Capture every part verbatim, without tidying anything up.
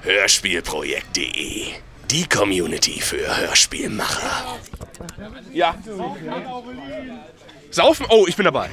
Hörspielprojekt punkt de. Die Community für Hörspielmacher. Ja. Saufen? Oh, ich bin dabei.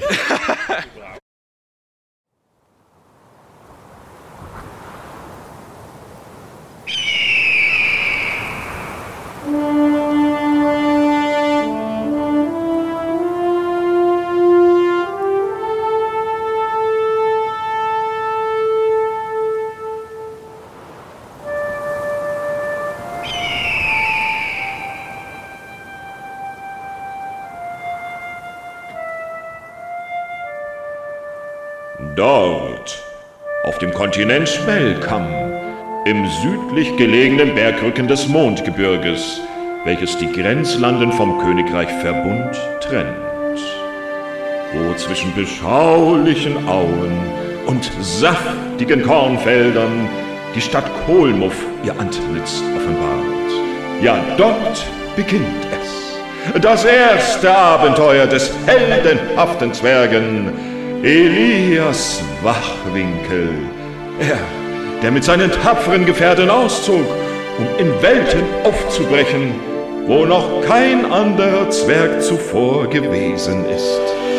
Dort, auf dem Kontinent Schmelkamm, im südlich gelegenen Bergrücken des Mondgebirges, welches die Grenzlanden vom Königreich Verbund trennt, wo zwischen beschaulichen Auen und saftigen Kornfeldern die Stadt Kolmov ihr Antlitz offenbart. Ja, dort beginnt es, das erste Abenteuer des heldenhaften Zwergen Elias Wachwinkel, er, der mit seinen tapferen Gefährten auszog, um in Welten aufzubrechen, wo noch kein anderer Zwerg zuvor gewesen ist.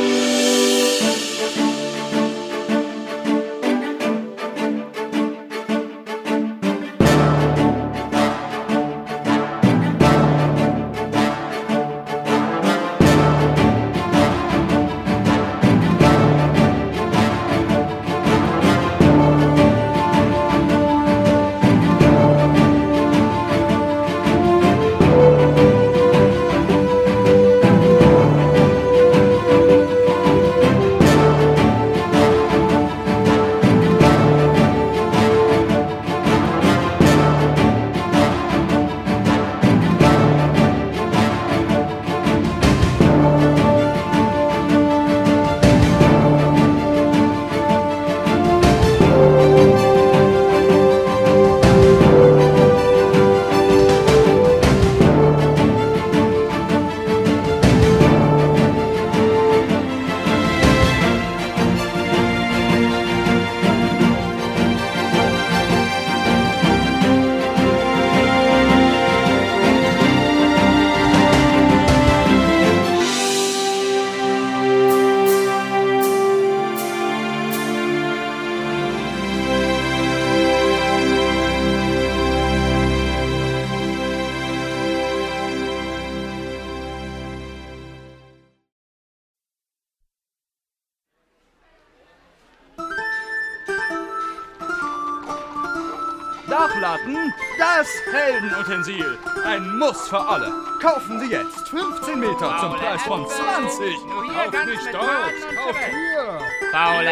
Dachlatten, das Heldenutensil. Ein Muss für alle. Kaufen Sie jetzt fünfzehn Meter zum Preis von zwanzig. Kauft nicht dort, kauft hier. Faule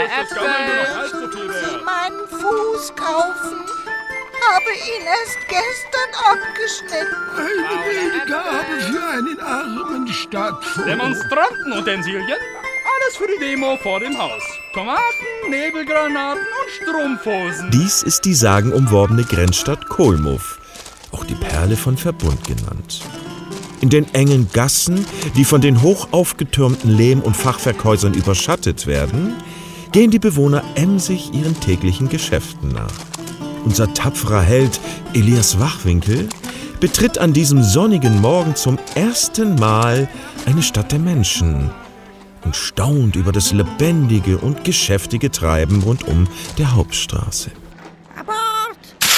Äpfel. Sie meinen Fuß kaufen? Habe ihn erst gestern abgeschnitten. Eine Gabe für einen armen Stadtvogt. Demonstrantenutensilien. Alles für die Demo vor dem Haus. Tomaten, Nebelgranaten und Strumpfhosen. Dies ist die sagenumworbene Grenzstadt Kolmov, auch die Perle von Verbund genannt. In den engen Gassen, die von den hoch aufgetürmten Lehm- und Fachwerkhäusern überschattet werden, gehen die Bewohner emsig ihren täglichen Geschäften nach. Unser tapferer Held Elias Wachwinkel betritt an diesem sonnigen Morgen zum ersten Mal eine Stadt der Menschen und staunt über das lebendige und geschäftige Treiben rundum der Hauptstraße. Abort!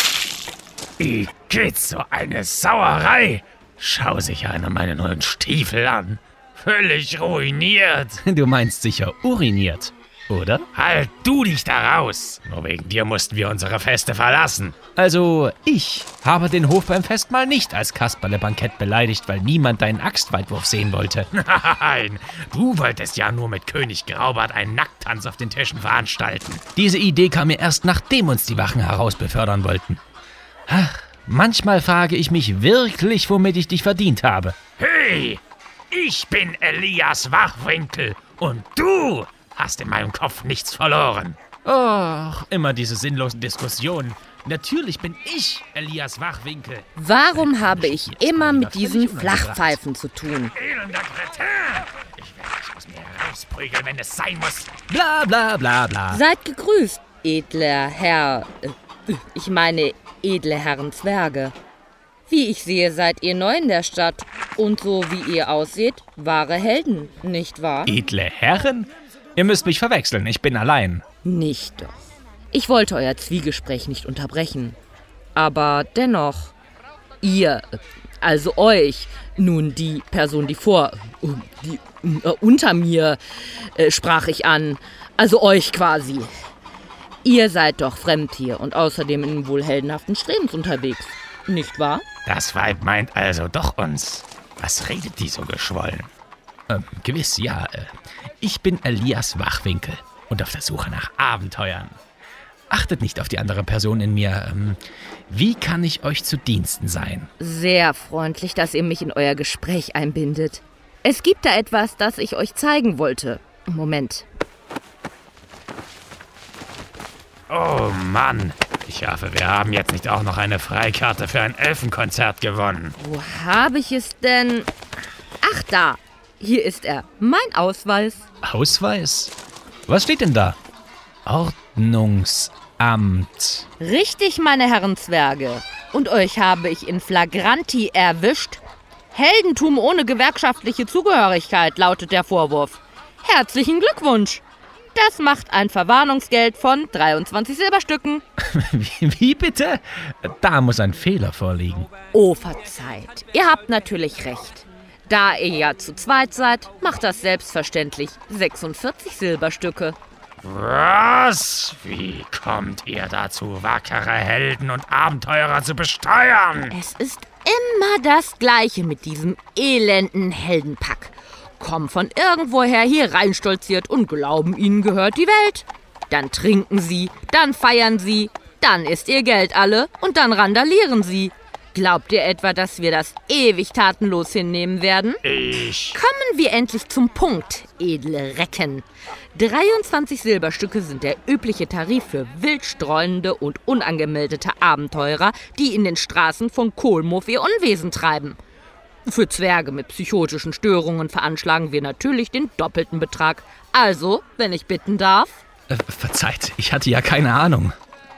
Wie geht's so eine Sauerei? Schau sich einer meine neuen Stiefel an. Völlig ruiniert. Du meinst sicher uriniert, oder? Halt du dich da raus. Nur wegen dir mussten wir unsere Feste verlassen. Also, ich habe den Hof beim Festmahl nicht als Kasperle-Bankett beleidigt, weil niemand deinen Axtweitwurf sehen wollte. Nein, du wolltest ja nur mit König Graubart einen Nacktanz auf den Tischen veranstalten. Diese Idee kam mir erst, nachdem uns die Wachen herausbefördern wollten. Ach, manchmal frage ich mich wirklich, womit ich dich verdient habe. Hey, ich bin Elias Wachwinkel und du hast in meinem Kopf nichts verloren. Och, immer diese sinnlosen Diskussionen. Natürlich bin ich Elias Wachwinkel. Warum habe ich immer mit diesen Flachpfeifen zu tun? Elender Kretin! Ich werde dich aus mir rausprügeln, wenn es sein muss. Bla bla bla bla. Seid gegrüßt, edler Herr... Ich meine, edle Herren Zwerge. Wie ich sehe, seid ihr neu in der Stadt. Und so wie ihr aussieht, wahre Helden, nicht wahr? Edle Herren? Ihr müsst mich verwechseln, ich bin allein. Nicht doch. Ich wollte euer Zwiegespräch nicht unterbrechen. Aber dennoch, ihr, also euch, nun die Person, die vor, die äh, unter mir, äh, sprach ich an, also euch quasi. Ihr seid doch fremd hier und außerdem in wohl heldenhaften Strebens unterwegs, nicht wahr? Das Weib meint also doch uns. Was redet die so geschwollen? Ähm, gewiss, ja. Ich bin Elias Wachwinkel und auf der Suche nach Abenteuern. Achtet nicht auf die andere Person in mir. Ähm, wie kann ich euch zu Diensten sein? Sehr freundlich, dass ihr mich in euer Gespräch einbindet. Es gibt da etwas, das ich euch zeigen wollte. Moment. Oh Mann, ich hoffe, wir haben jetzt nicht auch noch eine Freikarte für ein Elfenkonzert gewonnen. Wo habe ich es denn? Ach da, hier ist er, mein Ausweis. Ausweis? Was steht denn da? Ordnungsamt. Richtig, meine Herren Zwerge. Und euch habe ich in Flagranti erwischt. Heldentum ohne gewerkschaftliche Zugehörigkeit, lautet der Vorwurf. Herzlichen Glückwunsch. Das macht ein Verwarnungsgeld von dreiundzwanzig Silberstücken. wie, wie bitte? Da muss ein Fehler vorliegen. Oh, verzeiht. Ihr habt natürlich recht. Da ihr ja zu zweit seid, macht das selbstverständlich sechsundvierzig Silberstücke. Was? Wie kommt ihr dazu, wackere Helden und Abenteurer zu besteuern? Es ist immer das Gleiche mit diesem elenden Heldenpack. Kommen von irgendwoher hier reinstolziert und glauben, ihnen gehört die Welt. Dann trinken sie, dann feiern sie, dann ist ihr Geld alle und dann randalieren sie. Glaubt ihr etwa, dass wir das ewig tatenlos hinnehmen werden? Ich... Kommen wir endlich zum Punkt, edle Recken. dreiundzwanzig Silberstücke sind der übliche Tarif für wildstreunende und unangemeldete Abenteurer, die in den Straßen von Kolmov ihr Unwesen treiben. Für Zwerge mit psychotischen Störungen veranschlagen wir natürlich den doppelten Betrag. Also, wenn ich bitten darf... Äh, verzeiht, ich hatte ja keine Ahnung.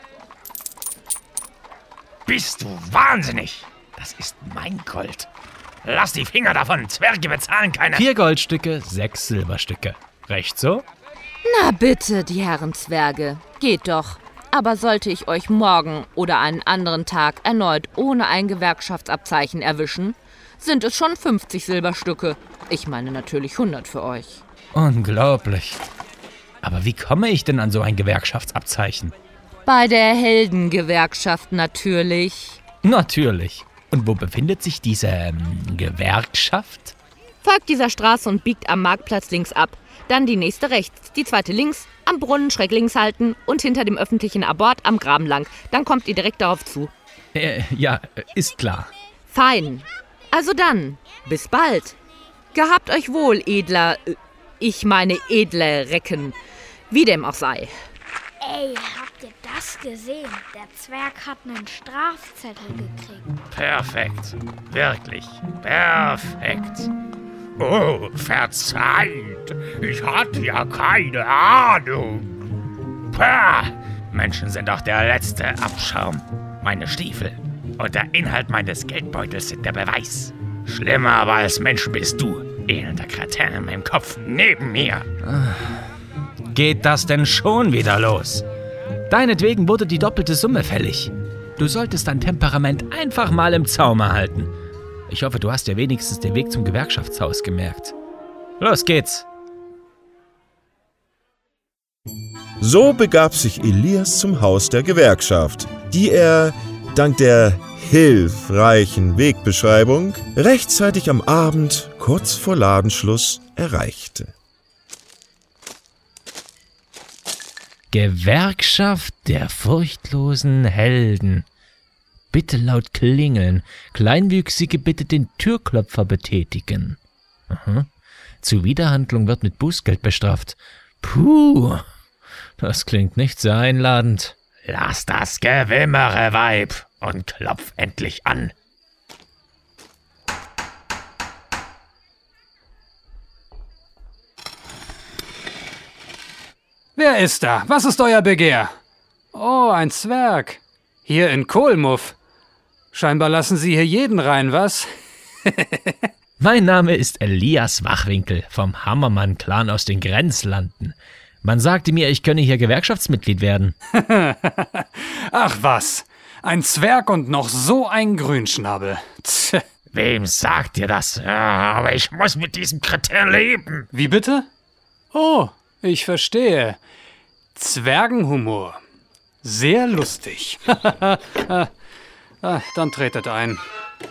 Bist du wahnsinnig? Das ist mein Gold. Lass die Finger davon, Zwerge bezahlen keine... Vier Goldstücke, sechs Silberstücke. Recht so? Na bitte, die Herren Zwerge, geht doch. Aber sollte ich euch morgen oder einen anderen Tag erneut ohne ein Gewerkschaftsabzeichen erwischen, sind es schon fünfzig Silberstücke. Ich meine natürlich hundert für euch. Unglaublich. Aber wie komme ich denn an so ein Gewerkschaftsabzeichen? Bei der Heldengewerkschaft natürlich. Natürlich. Und wo befindet sich diese ähm, Gewerkschaft? Folgt dieser Straße und biegt am Marktplatz links ab. Dann die nächste rechts, die zweite links, am Brunnen schräg links halten und hinter dem öffentlichen Abort am Graben lang. Dann kommt ihr direkt darauf zu. Äh, ja, ist klar. Fein. Also dann, bis bald. Gehabt euch wohl, edler, äh, ich meine edle Recken, wie dem auch sei. Ey, habt ihr das gesehen? Der Zwerg hat einen Strafzettel gekriegt. Perfekt. Wirklich. Perfekt. Oh, verzeiht. Ich hatte ja keine Ahnung. Pah. Menschen sind doch der letzte Abschaum. Meine Stiefel und der Inhalt meines Geldbeutels sind der Beweis. Schlimmer aber als Mensch bist du, elender Kretin in meinem Kopf neben mir. Geht das denn schon wieder los? Deinetwegen wurde die doppelte Summe fällig. Du solltest dein Temperament einfach mal im Zaume halten. Ich hoffe, du hast dir wenigstens den Weg zum Gewerkschaftshaus gemerkt. Los geht's! So begab sich Elias zum Haus der Gewerkschaft, die er, dank der hilfreichen Wegbeschreibung, rechtzeitig am Abend, kurz vor Ladenschluss, erreichte. Gewerkschaft der furchtlosen Helden. Bitte laut klingeln. Kleinwüchsige bitte den Türklopfer betätigen. Aha. Zuwiderhandlung wird mit Bußgeld bestraft. Puh, das klingt nicht sehr einladend. Lass das Gewimmere, Weib, und klopf endlich an. Wer ist da? Was ist euer Begehr? Oh, ein Zwerg. Hier in Kohlmuff. Scheinbar lassen Sie hier jeden rein, was? Mein Name ist Elias Wachwinkel vom Hammermann-Clan aus den Grenzlanden. Man sagte mir, ich könne hier Gewerkschaftsmitglied werden. Ach was, ein Zwerg und noch so ein Grünschnabel. Tch. Wem sagt ihr das? Ja, aber ich muss mit diesem Kritter leben. Wie bitte? Oh, ich verstehe. Zwergenhumor. Sehr lustig. ah, dann tretet ein.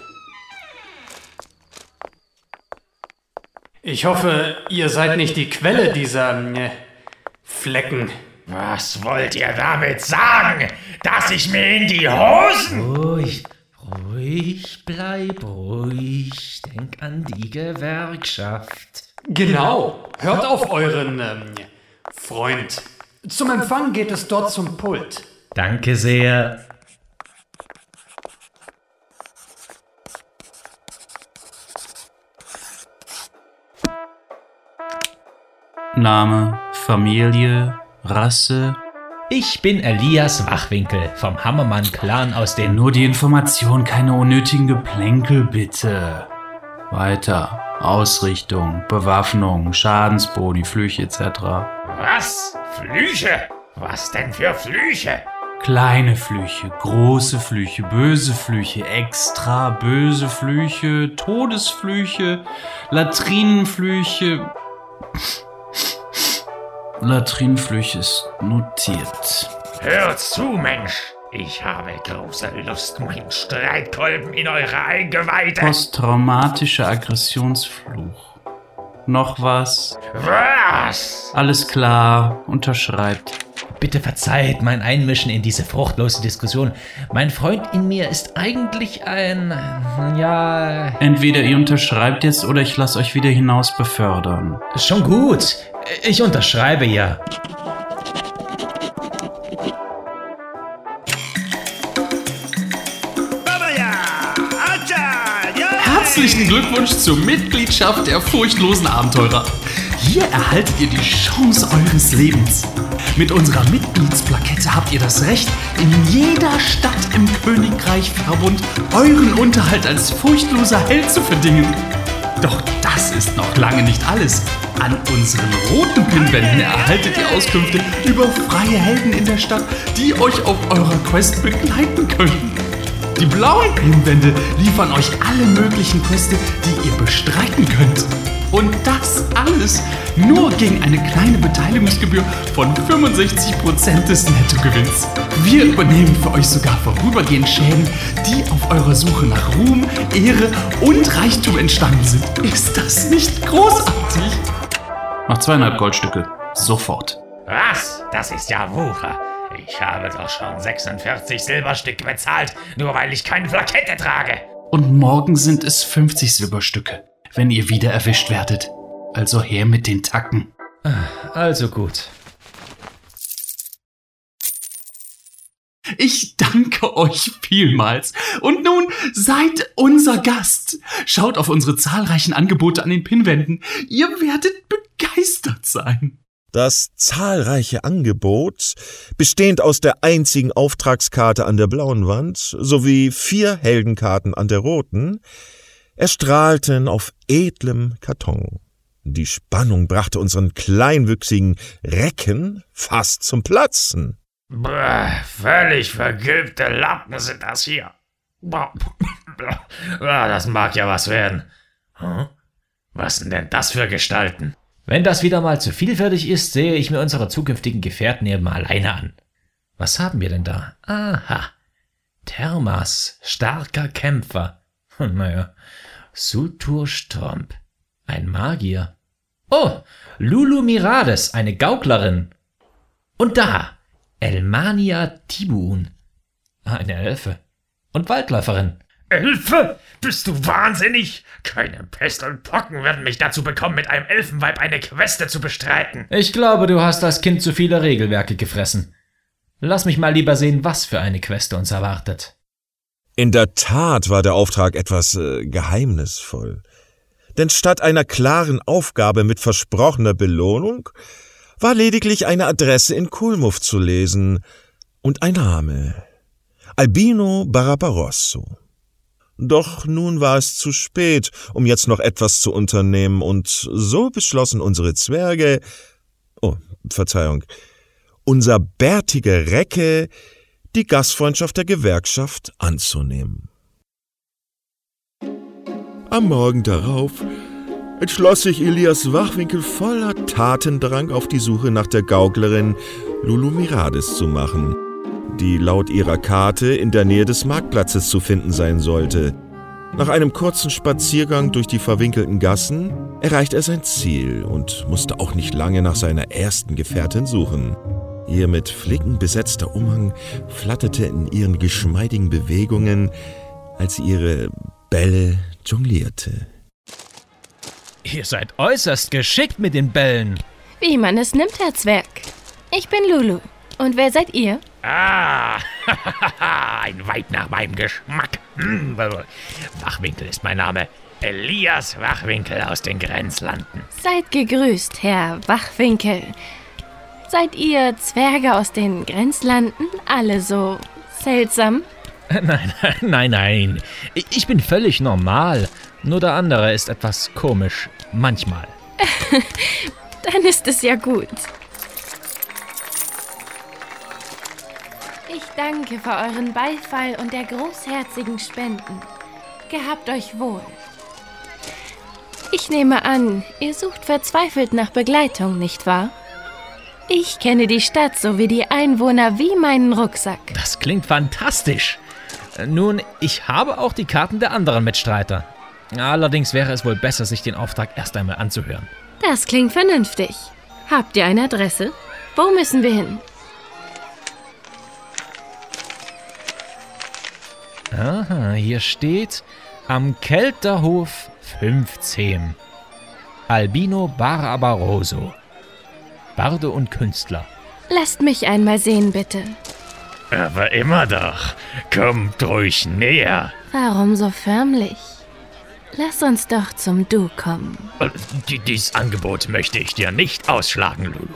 Ich hoffe, ihr seid nicht die Quelle dieser äh, Flecken. Was wollt ihr damit sagen? Dass ich mir in die Hosen... Ruhig, ruhig, bleib ruhig. Denk an die Gewerkschaft. Genau. Hört auf euren ähm, Freund. Zum Empfang geht es dort zum Pult. Danke sehr. Name, Familie, Rasse. Ich bin Elias Wachwinkel vom Hammermann-Clan aus den... Nur die Information, keine unnötigen Geplänkel, bitte. Weiter. Ausrichtung, Bewaffnung, Schadensboni, Flüche et cetera. Was? Flüche? Was denn für Flüche? Kleine Flüche, große Flüche, böse Flüche, extra böse Flüche, Todesflüche, Latrinenflüche... Latrinenflüche ist notiert. Hört zu, Mensch! Ich habe große Lust, meinen Streitkolben in eure Eingeweide... Posttraumatischer Aggressionsfluch. Noch was? Was? Alles klar, unterschreibt. Bitte verzeiht mein Einmischen in diese fruchtlose Diskussion. Mein Freund in mir ist eigentlich ein... ja... Entweder ihr unterschreibt jetzt oder ich lasse euch wieder hinaus befördern. Schon gut. Ich unterschreibe ja. Herzlichen Glückwunsch zur Mitgliedschaft der furchtlosen Abenteurer. Hier erhaltet ihr die Chance eures Lebens. Mit unserer Mitgliedsplakette habt ihr das Recht, in jeder Stadt im Königreich Verbund euren Unterhalt als furchtloser Held zu verdingen. Doch das ist noch lange nicht alles. An unseren roten Pinwänden erhaltet ihr Auskünfte über freie Helden in der Stadt, die euch auf eurer Quest begleiten können. Die blauen Pinwände liefern euch alle möglichen Quests, die ihr bestreiten könnt. Und das alles nur gegen eine kleine Beteiligungsgebühr von fünfundsechzig Prozent des Nettogewinns. Wir übernehmen für euch sogar vorübergehend Schäden, die auf eurer Suche nach Ruhm, Ehre und Reichtum entstanden sind. Ist das nicht großartig? Noch zweieinhalb Goldstücke. Sofort. Was? Das ist ja Wucher. Ich habe doch schon sechsundvierzig Silberstücke bezahlt, nur weil ich keine Plakette trage. Und morgen sind es fünfzig Silberstücke, wenn ihr wieder erwischt werdet. Also her mit den Tacken. Also gut. Ich danke euch vielmals. Und nun seid unser Gast. Schaut auf unsere zahlreichen Angebote an den Pinwänden. Ihr werdet begeistert sein. Das zahlreiche Angebot, bestehend aus der einzigen Auftragskarte an der blauen Wand sowie vier Heldenkarten an der roten, erstrahlten auf edlem Karton. Die Spannung brachte unseren kleinwüchsigen Recken fast zum Platzen. Brr, völlig vergilbte Lappen sind das hier. Das mag ja was werden. Hm? Was sind denn das für Gestalten? Wenn das wieder mal zu vielfältig ist, sehe ich mir unsere zukünftigen Gefährten eben mal alleine an. Was haben wir denn da? Aha. Thermas, starker Kämpfer. Naja. Sutur Stromp, ein Magier. Oh, Lulu Mirades, eine Gauklerin. Und da, Elmania Tibun, eine Elfe. Und Waldläuferin. Elfe? Bist du wahnsinnig? Keine Pest und Pocken werden mich dazu bekommen, mit einem Elfenweib eine Queste zu bestreiten. Ich glaube, du hast als Kind zu viele Regelwerke gefressen. Lass mich mal lieber sehen, was für eine Queste uns erwartet. In der Tat war der Auftrag etwas äh, geheimnisvoll. Denn statt einer klaren Aufgabe mit versprochener Belohnung war lediglich eine Adresse in Kohlmuff zu lesen und ein Name. Albino Barbarosso. Doch nun war es zu spät, um jetzt noch etwas zu unternehmen, und so beschlossen unsere Zwerge, oh, Verzeihung, unser bärtige Recke, die Gastfreundschaft der Gewerkschaft anzunehmen. Am Morgen darauf entschloss sich Elias Wachwinkel voller Tatendrang auf die Suche nach der Gauklerin Lulu Mirades zu machen, die laut ihrer Karte in der Nähe des Marktplatzes zu finden sein sollte. Nach einem kurzen Spaziergang durch die verwinkelten Gassen erreichte er sein Ziel und musste auch nicht lange nach seiner ersten Gefährtin suchen. Ihr mit Flicken besetzter Umhang flatterte in ihren geschmeidigen Bewegungen, als sie ihre Bälle jonglierte. Ihr seid äußerst geschickt mit den Bällen. Wie man es nimmt, Herr Zwerg. Ich bin Lulu. Und wer seid ihr? Ah, ein Weib nach meinem Geschmack. Wachwinkel ist mein Name. Elias Wachwinkel aus den Grenzlanden. Seid gegrüßt, Herr Wachwinkel. Seid ihr Zwerge aus den Grenzlanden alle so seltsam? Nein, nein, nein. Ich bin völlig normal. Nur der andere ist etwas komisch. Manchmal. Dann ist es ja gut. Ich danke für euren Beifall und der großherzigen Spenden. Gehabt euch wohl. Ich nehme an, ihr sucht verzweifelt nach Begleitung, nicht wahr? Ich kenne die Stadt sowie die Einwohner wie meinen Rucksack. Das klingt fantastisch. Nun, ich habe auch die Karten der anderen Mitstreiter. Allerdings wäre es wohl besser, sich den Auftrag erst einmal anzuhören. Das klingt vernünftig. Habt ihr eine Adresse? Wo müssen wir hin? Aha, hier steht am Kelterhof fünfzehn. Albino Barbarosso. Barde und Künstler. Lasst mich einmal sehen, bitte. Aber immer doch. Kommt ruhig näher. Warum so förmlich? Lass uns doch zum Du kommen. Dieses Angebot möchte ich dir nicht ausschlagen, Lulu.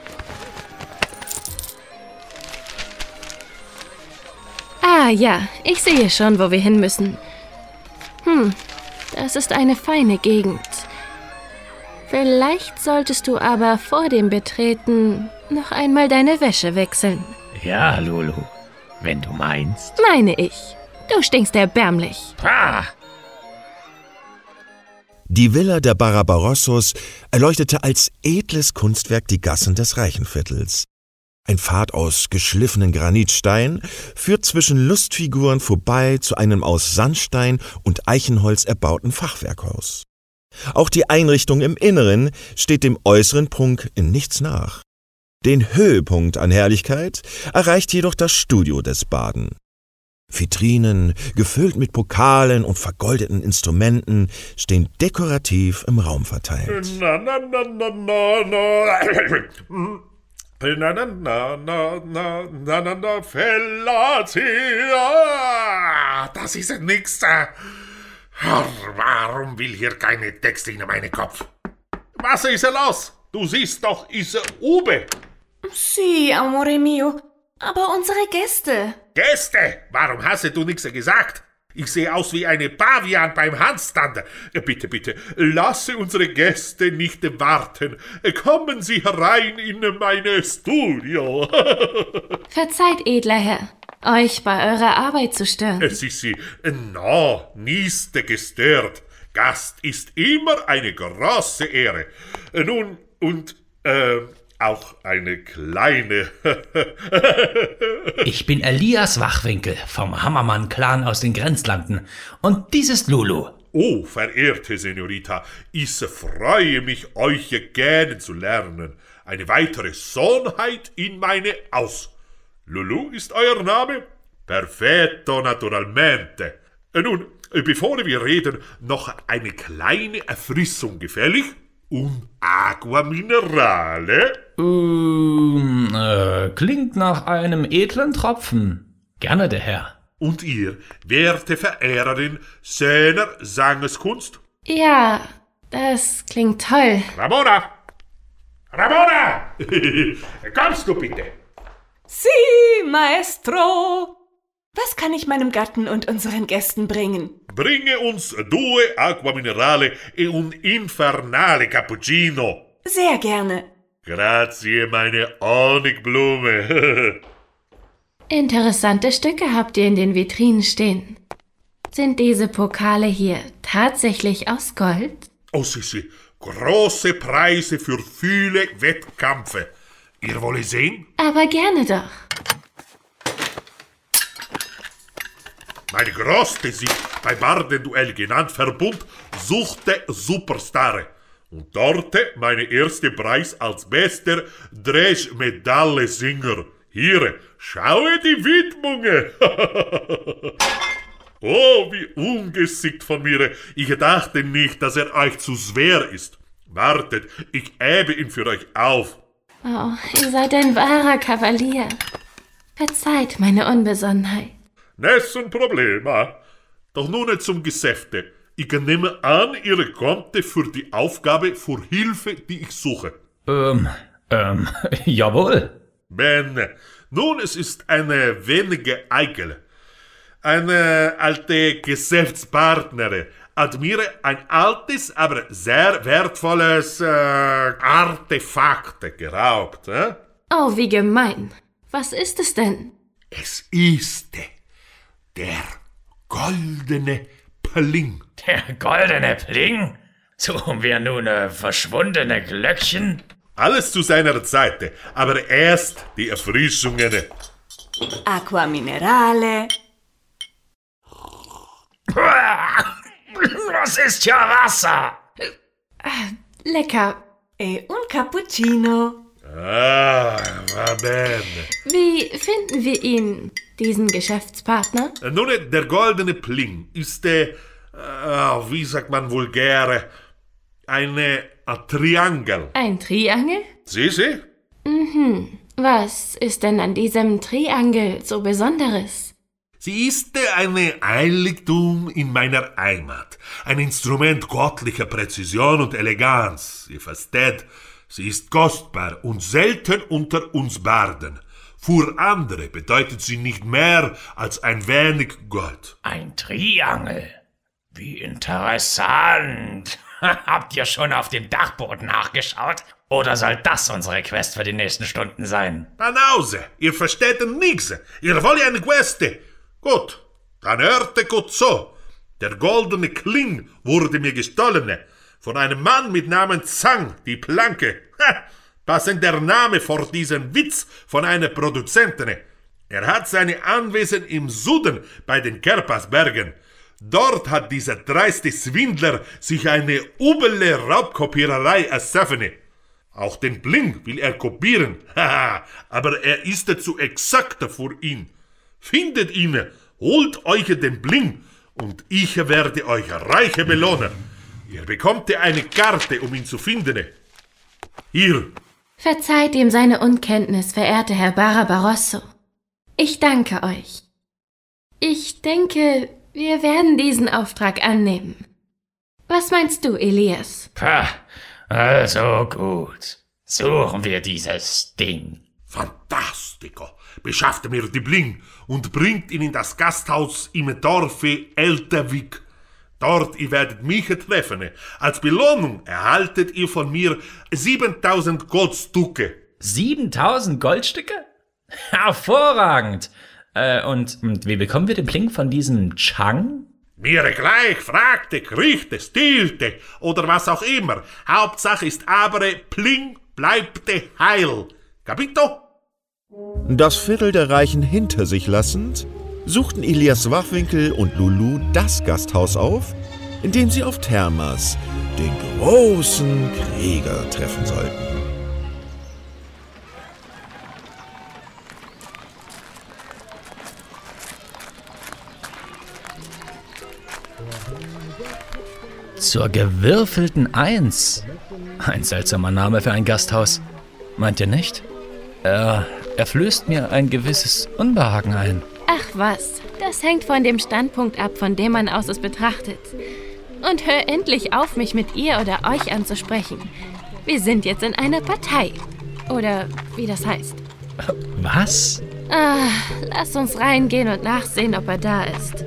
Ah ja, ich sehe schon, wo wir hin müssen. Hm, das ist eine feine Gegend. Vielleicht solltest du aber vor dem Betreten noch einmal deine Wäsche wechseln. Ja, Lulu, wenn du meinst. Meine ich. Du stinkst erbärmlich. Ah! Die Villa der Barbarossos erleuchtete als edles Kunstwerk die Gassen des Reichenviertels. Ein Pfad aus geschliffenen Granitstein führt zwischen Lustfiguren vorbei zu einem aus Sandstein und Eichenholz erbauten Fachwerkhaus. Auch die Einrichtung im Inneren steht dem äußeren Prunk in nichts nach. Den Höhepunkt an Herrlichkeit erreicht jedoch das Studio des Baden. Vitrinen, gefüllt mit Pokalen und vergoldeten Instrumenten, stehen dekorativ im Raum verteilt. Na, na, na, na, na, na. Na, na, na, na, na, na, na, na, Fellatio. Das ist nix. Warum will hier keine Texte in meinen Kopf? Was ist los? Du siehst doch, ist Ube. Sí, amore mio. Aber unsere Gäste. Gäste? Warum hast du nichts gesagt? Ich sehe aus wie eine Pavian beim Handstand. Bitte, bitte, lasse unsere Gäste nicht warten. Kommen Sie herein in mein Studio. Verzeiht, edler Herr, euch bei eurer Arbeit zu stören. Es ist Sie, no, nicht gestört. Gast ist immer eine große Ehre. Nun, und, äh, auch eine kleine. Ich bin Elias Wachwinkel vom Hammermann-Clan aus den Grenzlanden. Und dies ist Lulu. Oh, verehrte Senorita, ich freue mich, euch kennenzulernen. Eine weitere Sohnheit in meine Haus. Lulu ist euer Name? Perfetto, naturalmente. Nun, bevor wir reden, noch eine kleine Erfrischung gefällig? Und Aqua Minerale? Um, äh, klingt nach einem edlen Tropfen. Gerne, der Herr. Und ihr, werte Verehrerin seiner Sangeskunst? Ja, das klingt toll. Ramona! Ramona! Kommst du bitte? Sí, maestro! Was kann ich meinem Gatten und unseren Gästen bringen? Bringe uns due acqua minerale e un infernale cappuccino. Sehr gerne. Grazie, meine Honigblume. Interessante Stücke habt ihr in den Vitrinen stehen. Sind diese Pokale hier tatsächlich aus Gold? Oh, sie, sie. Große Preise für viele Wettkämpfe. Ihr wollt sehen? Aber gerne doch. Meine größte Sieg bei Bardenduell genannt Verbund suchte Superstar. Und dort mein erster Preis als bester Dresch-Medaille-Singer. Hier, schaue die Widmungen. Oh, wie ungeschickt von mir. Ich dachte nicht, dass er euch zu schwer ist. Wartet, ich hebe ihn für euch auf. Oh, ihr seid ein wahrer Kavalier. Verzeiht meine Unbesonnenheit. Nessun Problema. Doch nun zum Geschäfte. Ich nehme an, ihr kommt für die Aufgabe für Hilfe, die ich suche. Ähm, ähm, jawohl. Bene. Nun, es ist eine wenige Eikel. Eine alte Geschäftspartnerin hat mir ein altes, aber sehr wertvolles äh, Artefakt geraubt. Äh? Oh, wie gemein. Was ist es denn? Es ist der goldene Pling. Der goldene Pling? Suchen wir nun äh, verschwundene Glöckchen? Alles zu seiner Zeit, aber erst die Erfrischungen. Acqua minerale. Das ist ja Wasser. Lecker. E un cappuccino. Ah, va bene. Wie finden wir ihn, diesen Geschäftspartner? Nun, der goldene Pling ist, äh, wie sagt man vulgär, eine ein Triangel. Ein Triangel? Sie, sie? Mhm. Was ist denn an diesem Triangel so Besonderes? Sie ist ein Heiligtum in meiner Heimat. Ein Instrument göttlicher Präzision und Eleganz. Ihr versteht, sie ist kostbar und selten unter uns Barden. Für andere bedeutet sie nicht mehr als ein wenig Gold. Ein Triangel? Wie interessant. Habt ihr schon auf dem Dachboden nachgeschaut? Oder soll das unsere Quest für die nächsten Stunden sein? Banause, ihr versteht nix. Ihr wollt eine Quest. Gut, dann hörte gut so. Der goldene Kling wurde mir gestohlen. Von einem Mann mit Namen Zhang, die Planke. Ha, passender Name vor diesen Witz von einer Produzentin. Er hat seine Anwesen im Süden bei den Kerpasbergen. Dort hat dieser dreiste Swindler sich eine üble Raubkopiererei erschaffen. Auch den Bling will er kopieren, haha, aber er ist zu exakt für ihn. Findet ihn, holt euch den Bling und ich werde euch reiche belohnen. Ihr bekommt eine Karte, um ihn zu finden. Hier. Verzeiht ihm seine Unkenntnis, verehrter Herr Barbarosso. Ich danke euch. Ich denke, wir werden diesen Auftrag annehmen. Was meinst du, Elias? Pah, also gut. Suchen wir dieses Ding. Fantastico. Beschafft mir die Bling und bringt ihn in das Gasthaus im Dorfe Elterwig. Dort ihr werdet mich treffen. Als Belohnung erhaltet ihr von mir siebentausend Goldstücke. siebentausend Goldstücke? Hervorragend. Äh, und, und wie bekommen wir den Bling von diesem Chang? Mir gleich, fragte, kriegte, stielte oder was auch immer. Hauptsache ist aber, Bling bleibte heil. Capito? Das Viertel der Reichen hinter sich lassend, suchten Elias Wachwinkel und Lulu das Gasthaus auf, in dem sie auf Thermas, den großen Krieger, treffen sollten. Zur gewürfelten Eins. Ein seltsamer Name für ein Gasthaus. Meint ihr nicht? Er, er flößt mir ein gewisses Unbehagen ein. Ach was, das hängt von dem Standpunkt ab, von dem man aus es betrachtet. Und hör endlich auf, mich mit ihr oder euch anzusprechen. Wir sind jetzt in einer Partei. Oder wie das heißt. Was? Ah, lass uns reingehen und nachsehen, ob er da ist.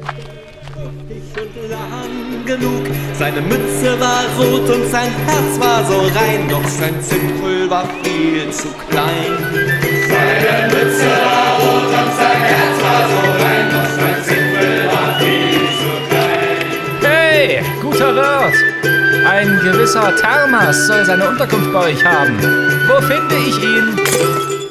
Lang genug, seine Mütze war rot und sein Herz war so rein, doch sein Zündpult war viel zu klein. Seine Mütze war rot und sein Herz war so rein, doch sein Zündpult war viel zu klein. Hey, guter Wirt! Ein gewisser Thermas soll seine Unterkunft bei euch haben. Wo finde ich ihn?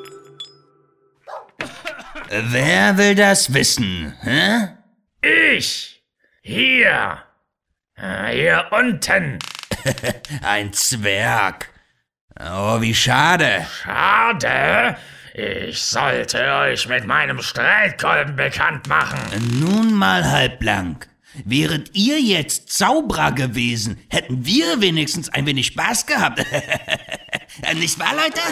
Wer will das wissen, hä? Ich! Hier! Hier unten! Ein Zwerg. Oh, wie schade. Schade? Ich sollte euch mit meinem Streitkolben bekannt machen. Nun mal halblang. Wäret ihr jetzt Zauberer gewesen, hätten wir wenigstens ein wenig Spaß gehabt. Nicht wahr, Leute?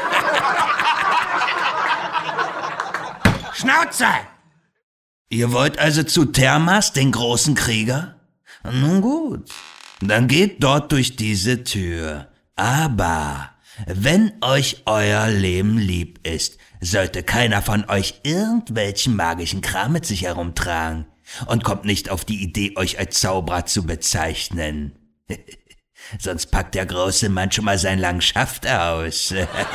Schnauze! Ihr wollt also zu Thermas, den großen Krieger? Nun gut, dann geht dort durch diese Tür. Aber wenn euch euer Leben lieb ist, sollte keiner von euch irgendwelchen magischen Kram mit sich herumtragen. Und kommt nicht auf die Idee, euch als Zauberer zu bezeichnen. Sonst packt der große Mann schon mal seinen langen Schaft aus.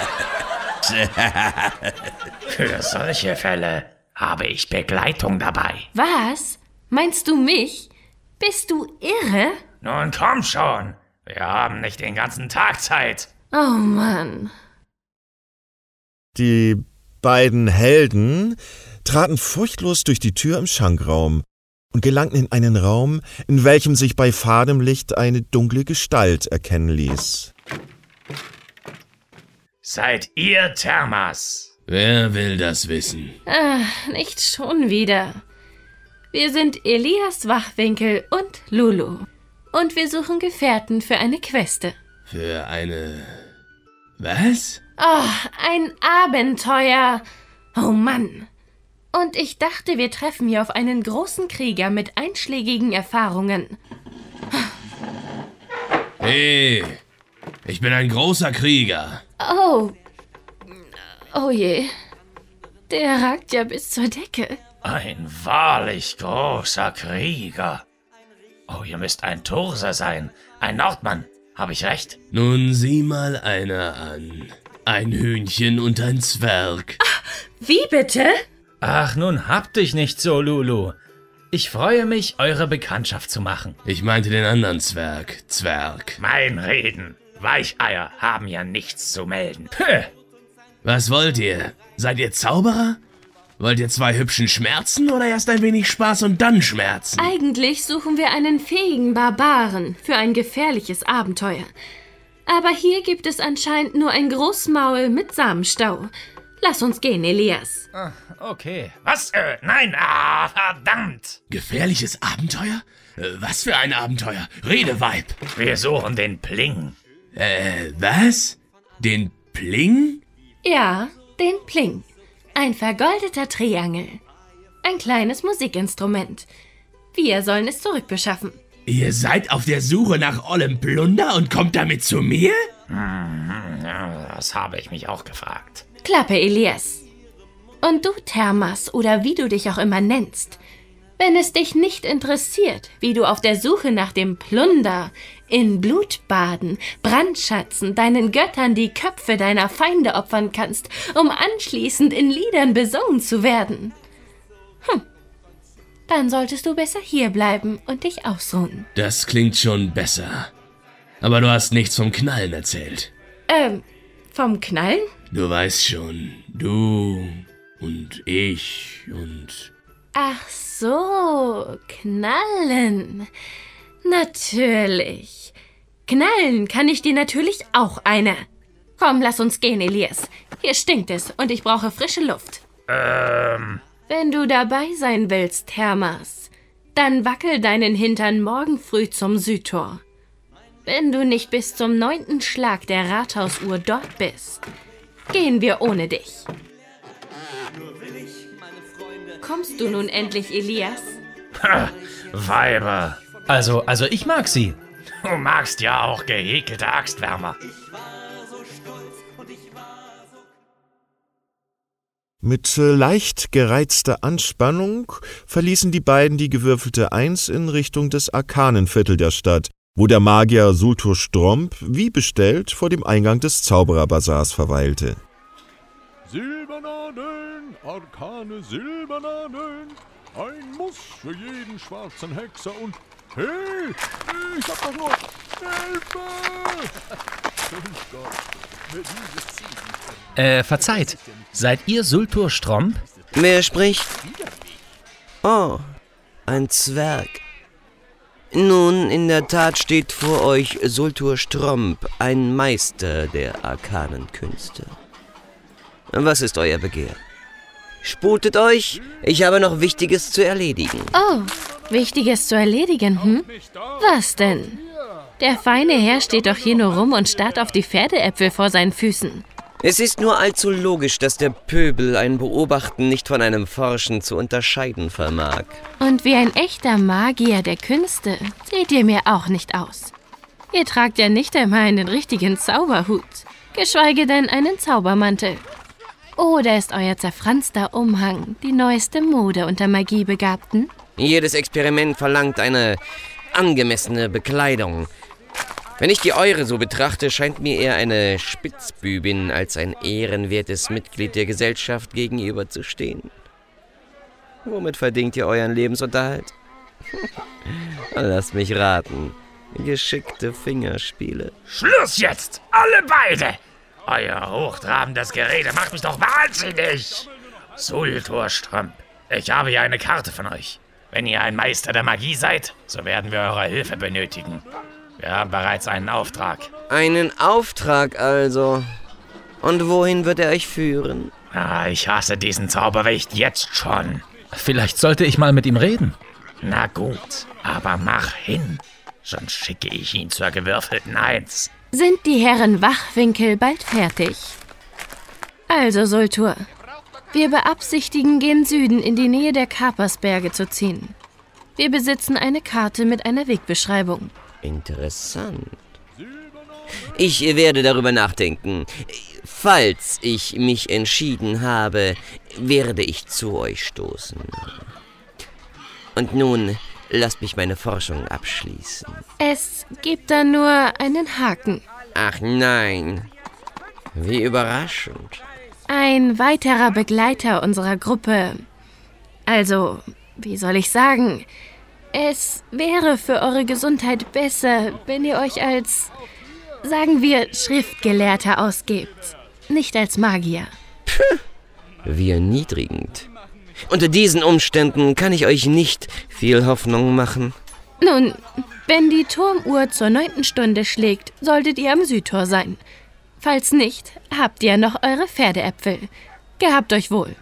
Für solche Fälle habe ich Begleitung dabei. Was? Meinst du mich? Bist du irre? Nun komm schon. Wir haben nicht den ganzen Tag Zeit. Oh Mann. Die beiden Helden traten furchtlos durch die Tür im Schankraum und gelangten in einen Raum, in welchem sich bei fadem Licht eine dunkle Gestalt erkennen ließ. Seid ihr Thermas? Wer will das wissen? Ah, nicht schon wieder. Wir sind Elias Wachwinkel und Lulu. Und wir suchen Gefährten für eine Queste. Für eine... Was? Oh, ein Abenteuer. Oh Mann. Und ich dachte, wir treffen hier auf einen großen Krieger mit einschlägigen Erfahrungen. Hey, ich bin ein großer Krieger. Oh. Oh je. Der ragt ja bis zur Decke. Ein wahrlich großer Krieger. Oh, ihr müsst ein Turser sein. Ein Nordmann. Habe ich recht? Nun sieh mal einer an. Ein Hühnchen und ein Zwerg. Ach, wie bitte? Ach, nun habt dich nicht so, Lulu. Ich freue mich, eure Bekanntschaft zu machen. Ich meinte den anderen Zwerg. Zwerg. Mein Reden. Weicheier haben ja nichts zu melden. Puh. Was wollt ihr? Seid ihr Zauberer? Wollt ihr zwei hübschen Schmerzen oder erst ein wenig Spaß und dann Schmerzen? Eigentlich suchen wir einen fähigen Barbaren für ein gefährliches Abenteuer. Aber hier gibt es anscheinend nur ein Großmaul mit Samenstau. Lass uns gehen, Elias. Ah, okay. Was? Äh, nein, ah, verdammt. Gefährliches Abenteuer? Äh, was für ein Abenteuer? Rede, Weib. Wir suchen den Pling. Äh, was? Den Pling? Ja, den Pling. Ein vergoldeter Triangel. Ein kleines Musikinstrument. Wir sollen es zurückbeschaffen. Ihr seid auf der Suche nach ollem Plunder und kommt damit zu mir? Das habe ich mich auch gefragt. Klappe, Elias. Und du, Thermas, oder wie du dich auch immer nennst, wenn es dich nicht interessiert, wie du auf der Suche nach dem Plunder, in Blutbaden, Brandschatzen, deinen Göttern die Köpfe deiner Feinde opfern kannst, um anschließend in Liedern besungen zu werden. Hm. Dann solltest du besser hierbleiben und dich ausruhen. Das klingt schon besser. Aber du hast nichts vom Knallen erzählt. Ähm, vom Knallen? Du weißt schon, du und ich und... Ach so, Knallen. Natürlich. Knallen kann ich dir natürlich auch eine. Komm, lass uns gehen, Elias. Hier stinkt es und ich brauche frische Luft. Ähm... Wenn du dabei sein willst, Thermas, dann wackel deinen Hintern morgen früh zum Südtor. Wenn du nicht bis zum neunten Schlag der Rathausuhr dort bist, gehen wir ohne dich. Kommst du nun endlich, Elias? Ha, Weiber. Also, also ich mag sie. Du magst ja auch gehäkelte Axtwärmer. Mit leicht gereizter Anspannung verließen die beiden die gewürfelte Eins in Richtung des Arkanenviertel der Stadt, wo der Magier Sultur Stromp, wie bestellt, vor dem Eingang des Zaubererbazars verweilte. Silbernadeln, arkane Silbernadeln, ein Muss für jeden schwarzen Hexer und... Hey, ich hab doch nur... Hilfe! Äh, verzeiht, seid ihr Sultur Stromp? Wer spricht? Oh, ein Zwerg. Nun, in der Tat steht vor euch Sultur Stromp, ein Meister der arkanen Künste. Was ist euer Begehr? Sputet euch, ich habe noch Wichtiges zu erledigen. Oh, Wichtiges zu erledigen, hm? Was denn? Der feine Herr steht doch hier nur rum und starrt auf die Pferdeäpfel vor seinen Füßen. Es ist nur allzu logisch, dass der Pöbel ein Beobachten nicht von einem Forschen zu unterscheiden vermag. Und wie ein echter Magier der Künste seht ihr mir auch nicht aus. Ihr tragt ja nicht einmal einen richtigen Zauberhut, geschweige denn einen Zaubermantel. Oder ist euer zerfranster Umhang die neueste Mode unter Magiebegabten? Jedes Experiment verlangt eine angemessene Bekleidung. Wenn ich die eure so betrachte, scheint mir eher eine Spitzbübin als ein ehrenwertes Mitglied der Gesellschaft gegenüber zu stehen. Womit verdient ihr euren Lebensunterhalt? Lasst mich raten. Geschickte Fingerspiele. Schluss jetzt! Alle beide! Euer hochtrabendes Gerede macht mich doch wahnsinnig! Sultur Stromp, ich habe hier eine Karte von euch. Wenn ihr ein Meister der Magie seid, so werden wir eure Hilfe benötigen. Wir haben bereits einen Auftrag. Einen Auftrag also? Und wohin wird er euch führen? Ah, ich hasse diesen Zauberwicht jetzt schon. Vielleicht sollte ich mal mit ihm reden. Na gut, aber mach hin. Sonst schicke ich ihn zur gewürfelten Eins. Sind die Herren Wachwinkel bald fertig? Also, Sultur, wir beabsichtigen, gen Süden in die Nähe der Kapersberge zu ziehen. Wir besitzen eine Karte mit einer Wegbeschreibung. Interessant. Ich werde darüber nachdenken. Falls ich mich entschieden habe, werde ich zu euch stoßen. Und nun, lasst mich meine Forschung abschließen. Es gibt da nur einen Haken. Ach nein. Wie überraschend. Ein weiterer Begleiter unserer Gruppe. Also, wie soll ich sagen? Es wäre für eure Gesundheit besser, wenn ihr euch als, sagen wir, Schriftgelehrter ausgebt. Nicht als Magier. Puh, wie erniedrigend. Unter diesen Umständen kann ich euch nicht viel Hoffnung machen. Nun, wenn die Turmuhr zur neunten Stunde schlägt, solltet ihr am Südtor sein. Falls nicht, habt ihr noch eure Pferdeäpfel. Gehabt euch wohl.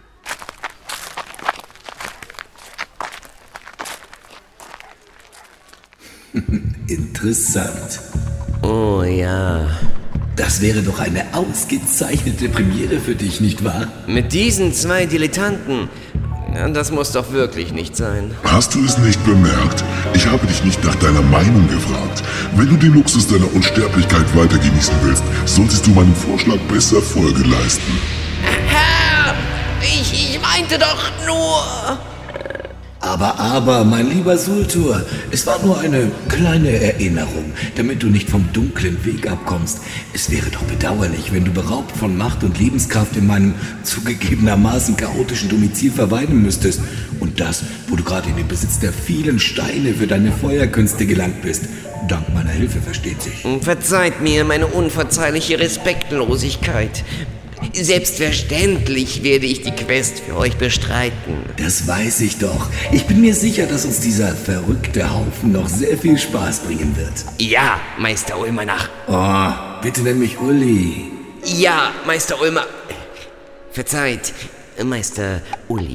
Interessant. Oh ja. Das wäre doch eine ausgezeichnete Premiere für dich, nicht wahr? Mit diesen zwei Dilettanten. Das muss doch wirklich nicht sein. Hast du es nicht bemerkt? Ich habe dich nicht nach deiner Meinung gefragt. Wenn du den Luxus deiner Unsterblichkeit weiter genießen willst, solltest du meinem Vorschlag besser Folge leisten. Herr, ich, ich meinte doch nur... Aber, aber, mein lieber Sultur, es war nur eine kleine Erinnerung, damit du nicht vom dunklen Weg abkommst. Es wäre doch bedauerlich, wenn du beraubt von Macht und Lebenskraft in meinem zugegebenermaßen chaotischen Domizil verweilen müsstest. Und das, wo du gerade in den Besitz der vielen Steine für deine Feuerkünste gelangt bist. Dank meiner Hilfe, versteht sich. Verzeiht mir meine unverzeihliche Respektlosigkeit. Selbstverständlich werde ich die Quest für euch bestreiten. Das weiß ich doch. Ich bin mir sicher, dass uns dieser verrückte Haufen noch sehr viel Spaß bringen wird. Ja, Meister Ulmernach. Oh, bitte nenn mich Uli. Ja, Meister Ulmer... Verzeiht, Meister Uli.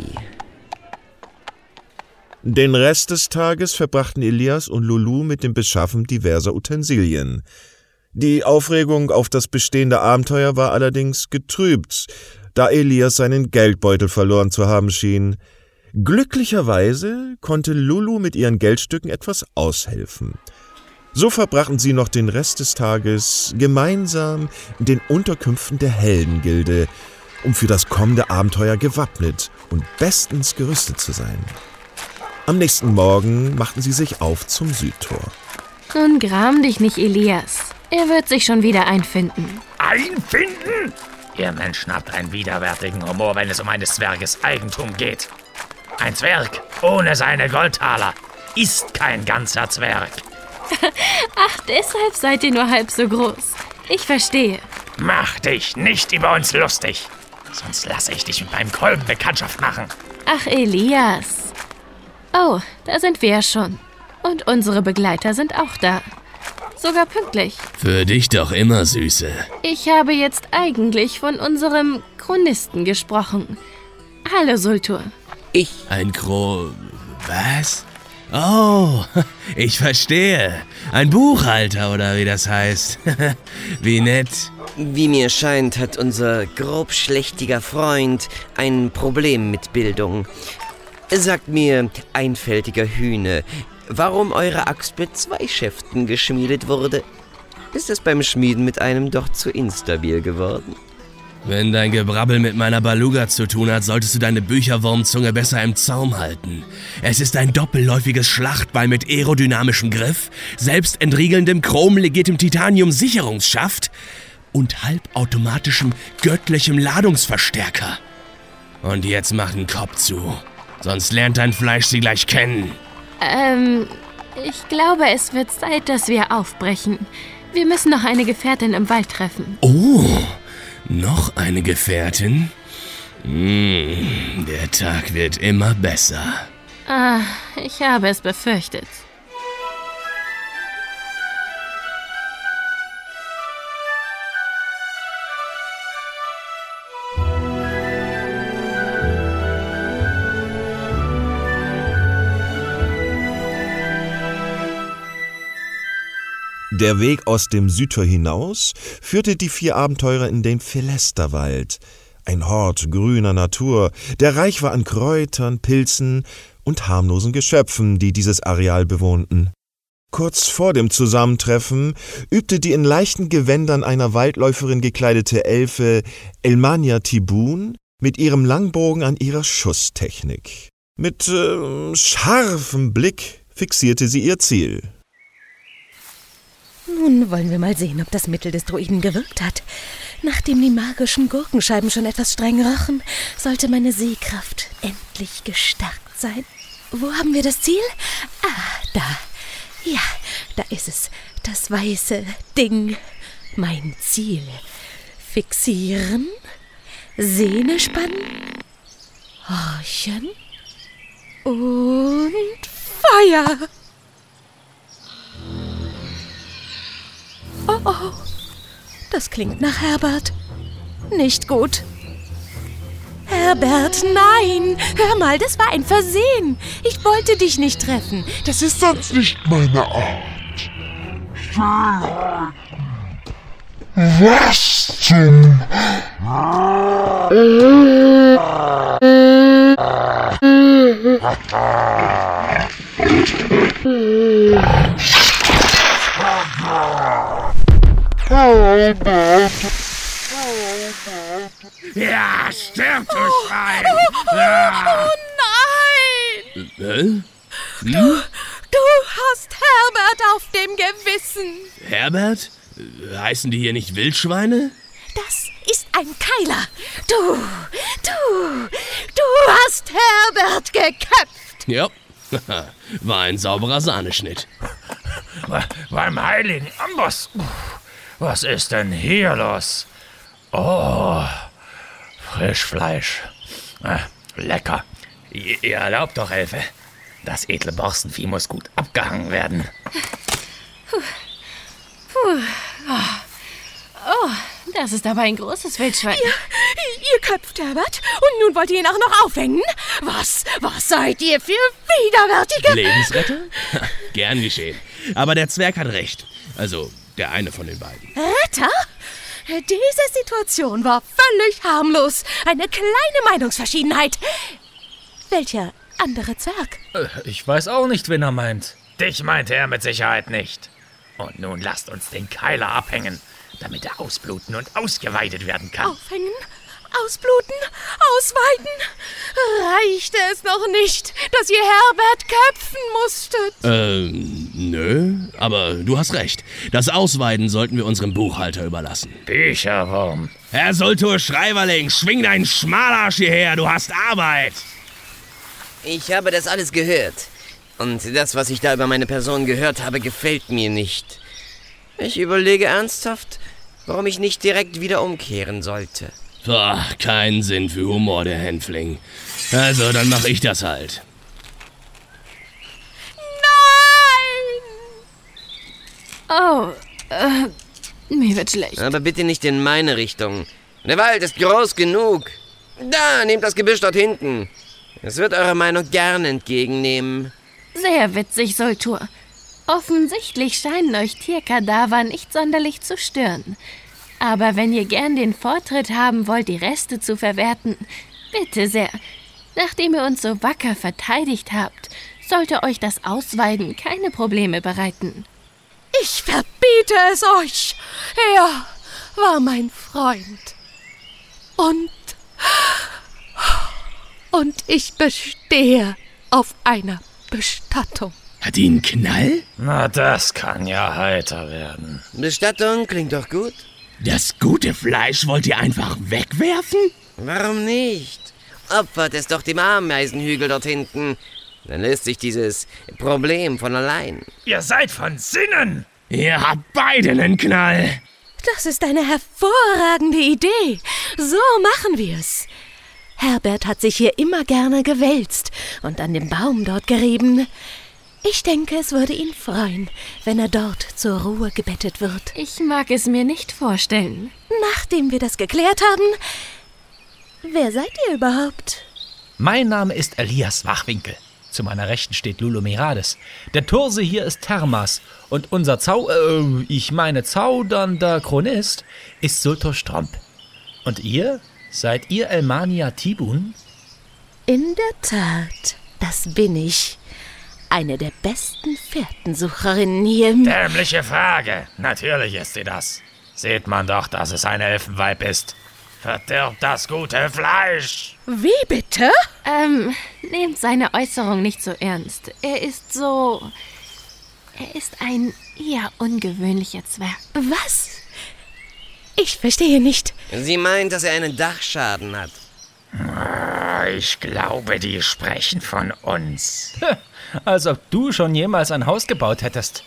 Den Rest des Tages verbrachten Elias und Lulu mit dem Beschaffen diverser Utensilien. Die Aufregung auf das bestehende Abenteuer war allerdings getrübt, da Elias seinen Geldbeutel verloren zu haben schien. Glücklicherweise konnte Lulu mit ihren Geldstücken etwas aushelfen. So verbrachten sie noch den Rest des Tages gemeinsam in den Unterkünften der Heldengilde, um für das kommende Abenteuer gewappnet und bestens gerüstet zu sein. Am nächsten Morgen machten sie sich auf zum Südtor. Nun gram dich nicht, Elias. Er wird sich schon wieder einfinden. Einfinden? Ihr Menschen habt einen widerwärtigen Humor, wenn es um eines Zwerges Eigentum geht. Ein Zwerg ohne seine Goldtaler ist kein ganzer Zwerg. Ach, deshalb seid ihr nur halb so groß. Ich verstehe. Mach dich nicht über uns lustig, sonst lasse ich dich mit meinem Kolben Bekanntschaft machen. Ach, Elias. Oh, da sind wir ja schon. Und unsere Begleiter sind auch da. Sogar pünktlich. Für dich doch immer, Süße. Ich habe jetzt eigentlich von unserem Chronisten gesprochen. Hallo, Sultur. Ich... Ein Kro... was? Oh, ich verstehe. Ein Buchhalter, oder wie das heißt. Wie nett. Wie mir scheint, hat unser grobschlächtiger Freund ein Problem mit Bildung. Sagt mir, einfältiger Hühne, warum eure Axt mit zwei Schäften geschmiedet wurde? Ist es beim Schmieden mit einem doch zu instabil geworden? Wenn dein Gebrabbel mit meiner Baluga zu tun hat, solltest du deine Bücherwurmzunge besser im Zaum halten. Es ist ein doppelläufiges Schlachtbeil mit aerodynamischem Griff, selbstentriegelndem, chromlegiertem Titanium-Sicherungsschaft und halbautomatischem, göttlichem Ladungsverstärker. Und jetzt mach den Kopf zu, sonst lernt dein Fleisch sie gleich kennen. Ähm, ich glaube, es wird Zeit, dass wir aufbrechen. Wir müssen noch eine Gefährtin im Wald treffen. Oh, noch eine Gefährtin? Hm, der Tag wird immer besser. Ah, ich habe es befürchtet. Der Weg aus dem Südtor hinaus führte die vier Abenteurer in den Philisterwald, ein Hort grüner Natur, der reich war an Kräutern, Pilzen und harmlosen Geschöpfen, die dieses Areal bewohnten. Kurz vor dem Zusammentreffen übte die in leichten Gewändern einer Waldläuferin gekleidete Elfe Elmania Tibun mit ihrem Langbogen an ihrer Schusstechnik. Mit äh, scharfem Blick fixierte sie ihr Ziel. Nun wollen wir mal sehen, ob das Mittel des Druiden gewirkt hat. Nachdem die magischen Gurkenscheiben schon etwas streng rochen, sollte meine Sehkraft endlich gestärkt sein. Wo haben wir das Ziel? Ah, da. Ja, da ist es. Das weiße Ding. Mein Ziel. Fixieren. Sehne spannen. Horchen. Und Feuer. Oh, oh, das klingt nach Herbert. Nicht gut. Herbert, nein! Hör mal, das war ein Versehen. Ich wollte dich nicht treffen. Das ist sonst nicht meine Art. Was zum... Ja, stirb, du oh, Schwein! Oh, ja. oh nein! Äh? Hm? Du, du hast Herbert auf dem Gewissen. Herbert? Heißen die hier nicht Wildschweine? Das ist ein Keiler. Du, du, du hast Herbert geköpft. Ja, war ein sauberer Sahneschnitt. Beim heiligen Amboss. Was ist denn hier los? Oh, Frischfleisch. Äh, lecker. Ihr, ihr erlaubt doch, Elfe. Das edle Borstenvieh muss gut abgehangen werden. Puh. Puh. Oh. oh, das ist aber ein großes Wildschwein. Ihr, ihr köpft Herbert und nun wollt ihr ihn auch noch aufhängen? Was, was seid ihr für widerwärtige... Lebensretter? Gern geschehen. Aber der Zwerg hat recht. Also, der eine von den beiden. Retter? Diese Situation war völlig harmlos. Eine kleine Meinungsverschiedenheit. Welcher andere Zwerg? Ich weiß auch nicht, wen er meint. Dich meinte er mit Sicherheit nicht. Und nun lasst uns den Keiler abhängen, damit er ausbluten und ausgeweidet werden kann. Aufhängen? Ausbluten? Ausweiden? Reichte es noch nicht, dass ihr Herbert köpfen musstet? Ähm, nö, aber du hast recht. Das Ausweiden sollten wir unserem Buchhalter überlassen. Bücherwurm. Herr Soltur Schreiberling, schwing deinen Schmalarsch hierher, du hast Arbeit. Ich habe das alles gehört. Und das, was ich da über meine Person gehört habe, gefällt mir nicht. Ich überlege ernsthaft, warum ich nicht direkt wieder umkehren sollte. Boah, kein Sinn für Humor, der Hänfling. Also, dann mach ich das halt. Oh, äh, mir wird schlecht. Aber bitte nicht in meine Richtung. Der Wald ist groß genug. Da, nehmt das Gebüsch dort hinten. Es wird eure Meinung gern entgegennehmen. Sehr witzig, Soltur. Offensichtlich scheinen euch Tierkadaver nicht sonderlich zu stören. Aber wenn ihr gern den Vortritt haben wollt, die Reste zu verwerten, bitte sehr. Nachdem ihr uns so wacker verteidigt habt, sollte euch das Ausweiden keine Probleme bereiten. Ich verbiete es euch. Er war mein Freund. Und... Und ich bestehe auf einer Bestattung. Hat die einen Knall? Na, das kann ja heiter werden. Bestattung klingt doch gut. Das gute Fleisch wollt ihr einfach wegwerfen? Warum nicht? Opfert es doch dem Ameisenhügel dort hinten. Dann löst sich dieses Problem von allein. Ihr seid von Sinnen! Ihr habt beide einen Knall. Das ist eine hervorragende Idee. So machen wir's. Herbert hat sich hier immer gerne gewälzt und an dem Baum dort gerieben. Ich denke, es würde ihn freuen, wenn er dort zur Ruhe gebettet wird. Ich mag es mir nicht vorstellen. Nachdem wir das geklärt haben, wer seid ihr überhaupt? Mein Name ist Elias Wachwinkel. Zu meiner Rechten steht Lulu Mirades. Der Turse hier ist Thermas und unser Zau... Äh, ich meine zaudernder Chronist ist Sultor Stromp. Und ihr? Seid ihr Elmania Tibun? In der Tat, das bin ich. Eine der besten Fährtensucherinnen hier. Dämliche Frage. Natürlich ist sie das. Sieht man doch, dass es ein Elfenweib ist. Verdirbt das gute Fleisch. Wie bitte? Ähm, nehmt seine Äußerung nicht so ernst. Er ist so... Er ist ein eher ungewöhnlicher Zwerg. Was? Ich verstehe nicht. Sie meint, dass er einen Dachschaden hat. Ich glaube, die sprechen von uns. Als ob du schon jemals ein Haus gebaut hättest.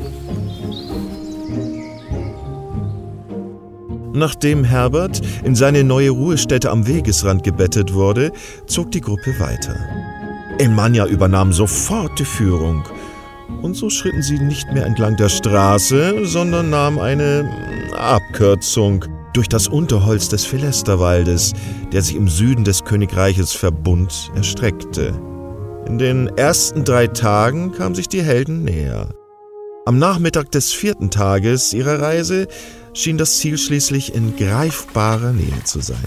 Nachdem Herbert in seine neue Ruhestätte am Wegesrand gebettet wurde, zog die Gruppe weiter. Elmania übernahm sofort die Führung. Und so schritten sie nicht mehr entlang der Straße, sondern nahmen eine Abkürzung durch das Unterholz des Philisterwaldes, der sich im Süden des Königreiches Verbund erstreckte. In den ersten drei Tagen kamen sich die Helden näher. Am Nachmittag des vierten Tages ihrer Reise schien das Ziel schließlich in greifbarer Nähe zu sein.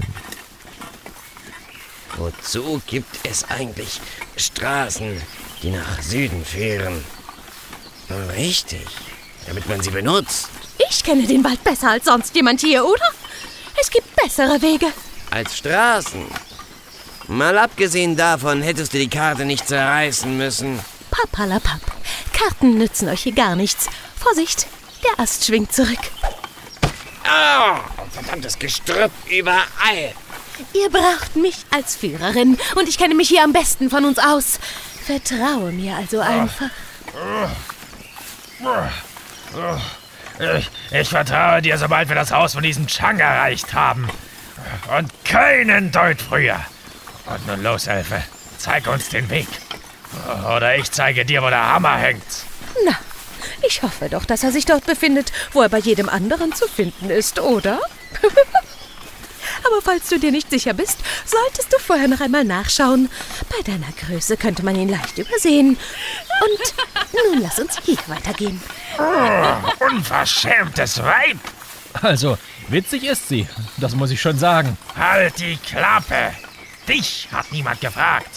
Wozu gibt es eigentlich Straßen, die nach Süden führen? Richtig, damit man sie benutzt. Ich kenne den Wald besser als sonst jemand hier, oder? Es gibt bessere Wege. Als Straßen? Mal abgesehen davon hättest du die Karte nicht zerreißen müssen. Papalapap. Karten nützen euch hier gar nichts. Vorsicht, der Ast schwingt zurück. Oh, verdammtes Gestrüpp überall. Ihr braucht mich als Führerin und ich kenne mich hier am besten von uns aus. Vertraue mir also einfach. Ich, ich vertraue dir, sobald wir das Haus von diesem Chang erreicht haben. Und keinen Deut früher. Und nun los, Elfe. Zeig uns den Weg. Oder ich zeige dir, wo der Hammer hängt. Na, ich hoffe doch, dass er sich dort befindet, wo er bei jedem anderen zu finden ist, oder? Aber falls du dir nicht sicher bist, solltest du vorher noch einmal nachschauen. Bei deiner Größe könnte man ihn leicht übersehen. Und nun lass uns hier weitergehen. Oh, unverschämtes Weib! Also, witzig ist sie, das muss ich schon sagen. Halt die Klappe! Dich hat niemand gefragt.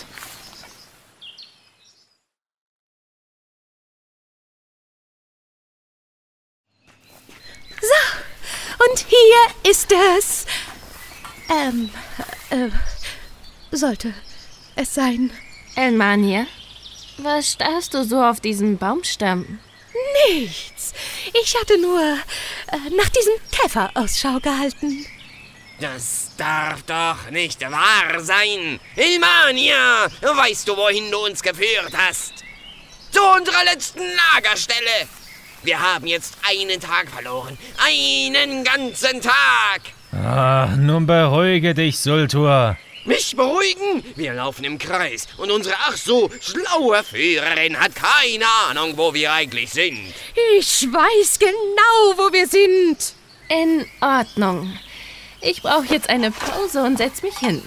So, und hier ist es. Ähm, äh, sollte es sein. Elmania, was starrst du so auf diesen Baumstamm? Nichts. Ich hatte nur äh, nach diesem Käfer Ausschau gehalten. Das darf doch nicht wahr sein. Ilmania, weißt du, wohin du uns geführt hast? Zu unserer letzten Lagerstelle. Wir haben jetzt einen Tag verloren. Einen ganzen Tag. Ah, nun beruhige dich, Sultur. Mich beruhigen? Wir laufen im Kreis und unsere ach so schlaue Führerin hat keine Ahnung, wo wir eigentlich sind. Ich weiß genau, wo wir sind. In Ordnung. Ich brauche jetzt eine Pause und setz mich hin.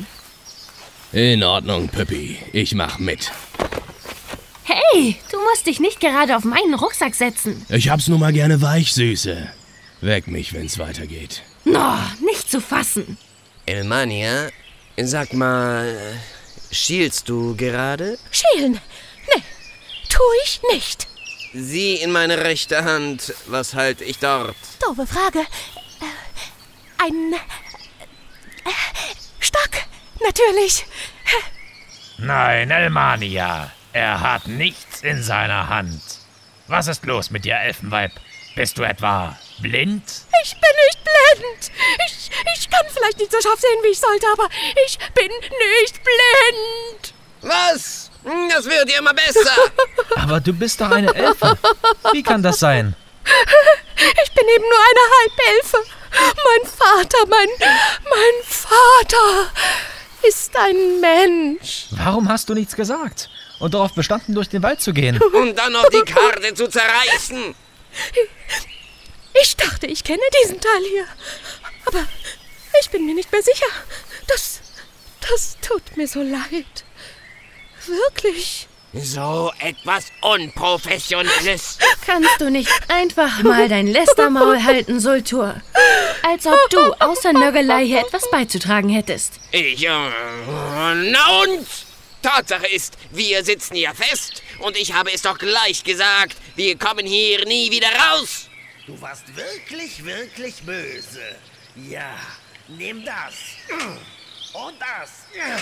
In Ordnung, Püppi. Ich mach mit. Hey, du musst dich nicht gerade auf meinen Rucksack setzen. Ich hab's nun mal gerne weich, Süße. Weck mich, wenn's weitergeht. No, nicht zu fassen. Elmania, sag mal, schielst du gerade? Schielen? Nee, tu ich nicht. Sie in meine rechte Hand. Was halte ich dort? Doofe Frage. Äh, ein äh, Stock, natürlich. Nein, Elmania. Er hat nichts in seiner Hand. Was ist los mit dir, Elfenweib? Bist du etwa blind? Ich bin nicht blind. Ich, ich kann vielleicht nicht so scharf sehen, wie ich sollte, aber ich bin nicht blind. Was? Das wird ja immer besser. Aber du bist doch eine Elfe. Wie kann das sein? Ich bin eben nur eine Halbelfe. Mein Vater, mein, mein Vater ist ein Mensch. Warum hast du nichts gesagt? Und darauf bestanden, durch den Wald zu gehen. Und dann noch die Karte zu zerreißen. Ich dachte, ich kenne diesen Teil hier. Aber ich bin mir nicht mehr sicher. Das, das tut mir so leid. Wirklich. So etwas Unprofessionelles. Kannst du nicht einfach mal dein Lästermaul halten, Sultur? Als ob du außer Nörgelei hier etwas beizutragen hättest. Ich, äh, na und? Tatsache ist, wir sitzen hier fest und ich habe es doch gleich gesagt, wir kommen hier nie wieder raus. Du warst wirklich, wirklich böse. Ja, nimm das. Und das.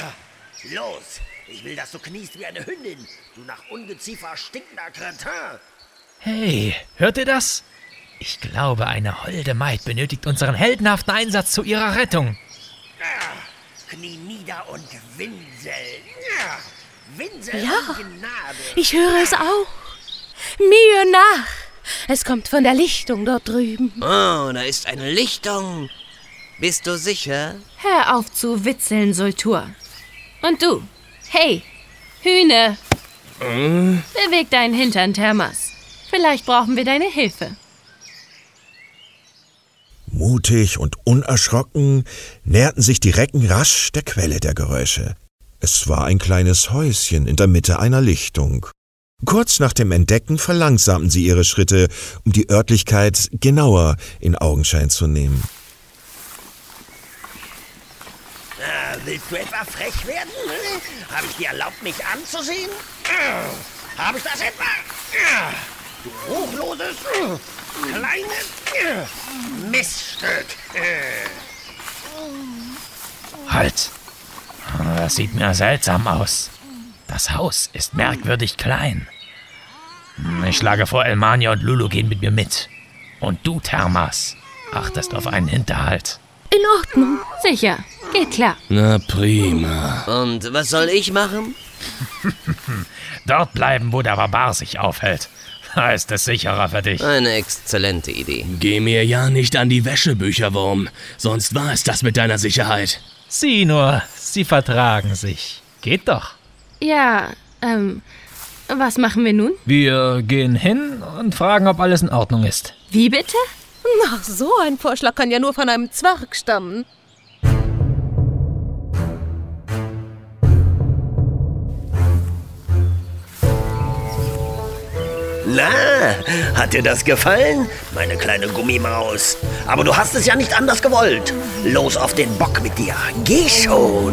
Los, ich will, dass du kniest wie eine Hündin, du nach Ungeziefer stinkender Kretin. Hey, hört ihr das? Ich glaube, eine holde Maid benötigt unseren heldenhaften Einsatz zu ihrer Rettung. Knie nieder und winsel. Winsel Ja, um Gnade. ich höre es auch. Mir nach. Es kommt von der Lichtung dort drüben. Oh, da ist eine Lichtung. Bist du sicher? Hör auf zu witzeln, Sultur. Und du, hey, Hühne, Hm? beweg deinen Hintern, Thermas. Vielleicht brauchen wir deine Hilfe. Mutig und unerschrocken näherten sich die Recken rasch der Quelle der Geräusche. Es war ein kleines Häuschen in der Mitte einer Lichtung. Kurz nach dem Entdecken verlangsamten sie ihre Schritte, um die Örtlichkeit genauer in Augenschein zu nehmen. Ah, willst du etwa frech werden? Habe ich dir erlaubt, mich anzusehen? Ah, habe ich das etwa? Ah, du ruchloses, kleines Miststück. Halt! Das sieht mir seltsam aus. Das Haus ist merkwürdig klein. Ich schlage vor, Elmania und Lulu gehen mit mir mit. Und du, Thermas, achtest auf einen Hinterhalt. In Ordnung. Sicher, geht klar. Na prima. Und was soll ich machen? Dort bleiben, wo der Barbar sich aufhält. Da ist es sicherer für dich. Eine exzellente Idee. Geh mir ja nicht an die Wäsche, Bücherwurm. Sonst war es das mit deiner Sicherheit. Sieh nur, sie vertragen sich. Geht doch. Ja, ähm, was machen wir nun? Wir gehen hin und fragen, ob alles in Ordnung ist. Wie bitte? Na, so ein Vorschlag kann ja nur von einem Zwerg stammen. Na, hat dir das gefallen, meine kleine Gummimaus? Aber du hast es ja nicht anders gewollt. Los auf den Bock mit dir. Geh schon.